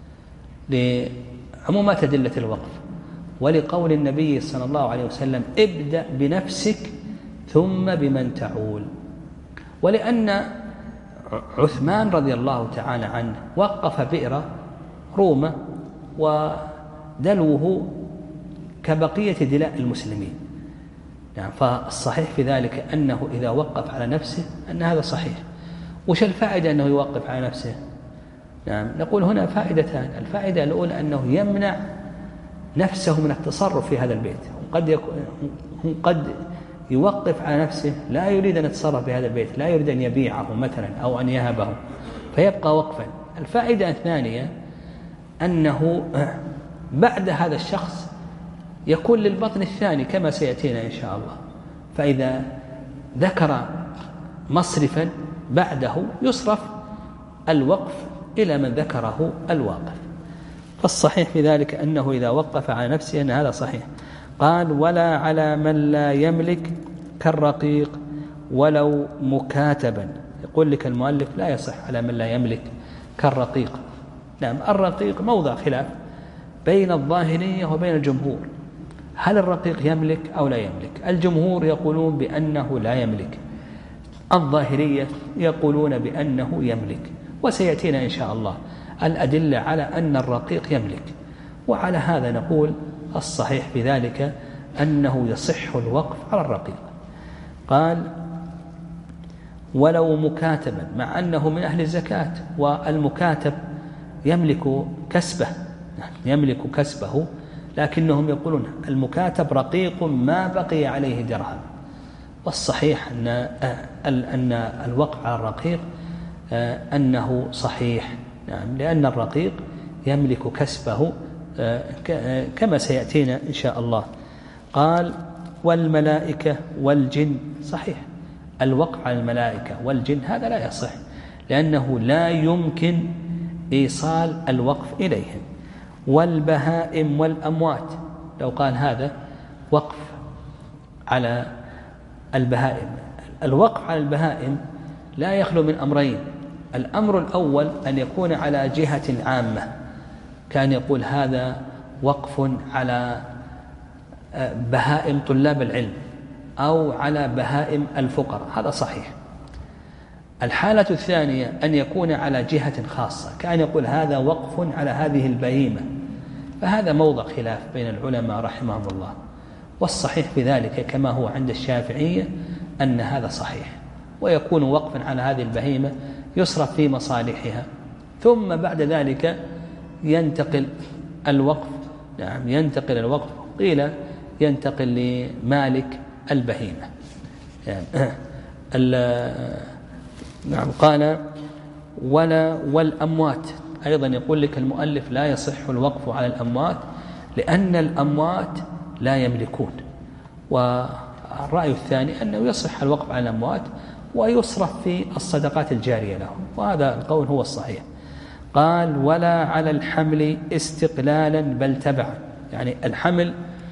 لعمومات أدلة الوقف، ولقول النبي صلى الله عليه وسلم ابدأ بنفسك ثم بمن تعول. ولأن عثمان رضي الله تعالى عنه وقف بئر رومة ودلوه كبقية دلاء المسلمين. يعني فالصحيح في ذلك أنه إذا وقف على نفسه أن هذا صحيح. وش الفائدة أنه يوقف على نفسه؟ نعم، نقول هنا فائدتان. الفائدة الأولى أنه يمنع نفسه من التصرف في هذا البيت. قد يكون قد يوقف على نفسه لا يريد أن يتصرف في هذا البيت، لا يريد أن يبيعه مثلا أو أن يهبه، فيبقى وقفا. الفائدة الثانية أنه بعد هذا الشخص يكون للبطن الثاني كما سيأتينا إن شاء الله، فإذا ذكر مصرفا بعده يصرف الوقف إلى من ذكره الواقف. فالصحيح في ذلك أنه إذا وقف على نفسه أن هذا صحيح. قال ولا على من لا يملك كالرقيق ولو مكاتبا. يقول لك المؤلف لا يصح على من لا يملك كالرقيق. نعم، الرقيق موضع خلاف بين الظاهرية وبين الجمهور، هل الرقيق يملك أو لا يملك؟ الجمهور يقولون بأنه لا يملك، الظاهرية يقولون بأنه يملك، وسيأتينا إن شاء الله الأدلة على أن الرقيق يملك. وعلى هذا نقول الصحيح في ذلك أنه يصح الوقف على الرقيق. قال ولو مكاتبا، مع أنه من أهل الزكاة، والمكاتب يملك كسبه يملك كسبه لكنهم يقولون المكاتب رقيق ما بقي عليه درهم. والصحيح أن أن الوقف على الرقيق أنه صحيح، نعم، لأن الرقيق يملك كسبه كما سيأتينا إن شاء الله. قال والملائكة والجن، صحيح الوقف على الملائكة والجن هذا لا يصح، لأنه لا يمكن إيصال الوقف إليهم. والبهائم والأموات، لو قال هذا وقف على البهائم، الوقف على البهائم لا يخلو من أمرين. الأمر الأول أن يكون على جهة عامة، كان يقول هذا وقف على بهائم طلاب العلم أو على بهائم الفقراء، هذا صحيح. الحالة الثانية أن يكون على جهة خاصة، كان يقول هذا وقف على هذه البهيمة، فهذا موضع خلاف بين العلماء رحمهم الله. والصحيح في ذلك كما هو عند الشافعية أن هذا صحيح، ويكون وقفا على هذه البهيمة يصرف في مصالحها، ثم بعد ذلك ينتقل الوقف، نعم ينتقل الوقف، قيل ينتقل لمالك البهيمة. يعني نعم قال ولا والأموات أيضا، يقول لك المؤلف لا يصح الوقف على الأموات لأن الأموات لا يملكون. والرأي الثاني أنه يصح الوقف على الأموات ويصرف في الصدقات الجارية لهم، وهذا القول هو الصحيح. قال ولا على الحمل استقلالا بل تبعا، يعني الحمل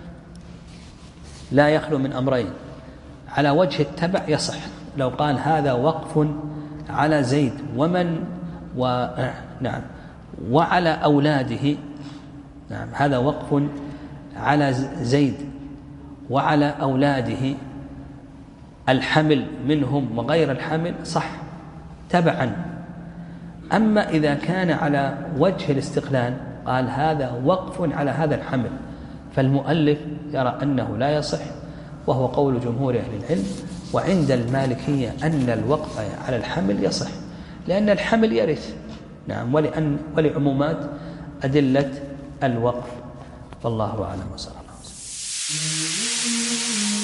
لا يخلو من أمرين، على وجه التبع يصح، لو قال هذا وقف على زيد ومن و... نعم وعلى أولاده، نعم هذا وقف على زيد وعلى أولاده، الحمل منهم وغير الحمل صح تبعا. أما إذا كان على وجه الاستقلال قال هذا وقف على هذا الحمل، فالمؤلف يرى أنه لا يصح، وهو قول جمهور أهل العلم. وعند المالكية أن الوقف على الحمل يصح، لأن الحمل يرث، نعم ولأن ولعمومات أدلة الوقف. والله أعلم وصلى الله عليه وسلم.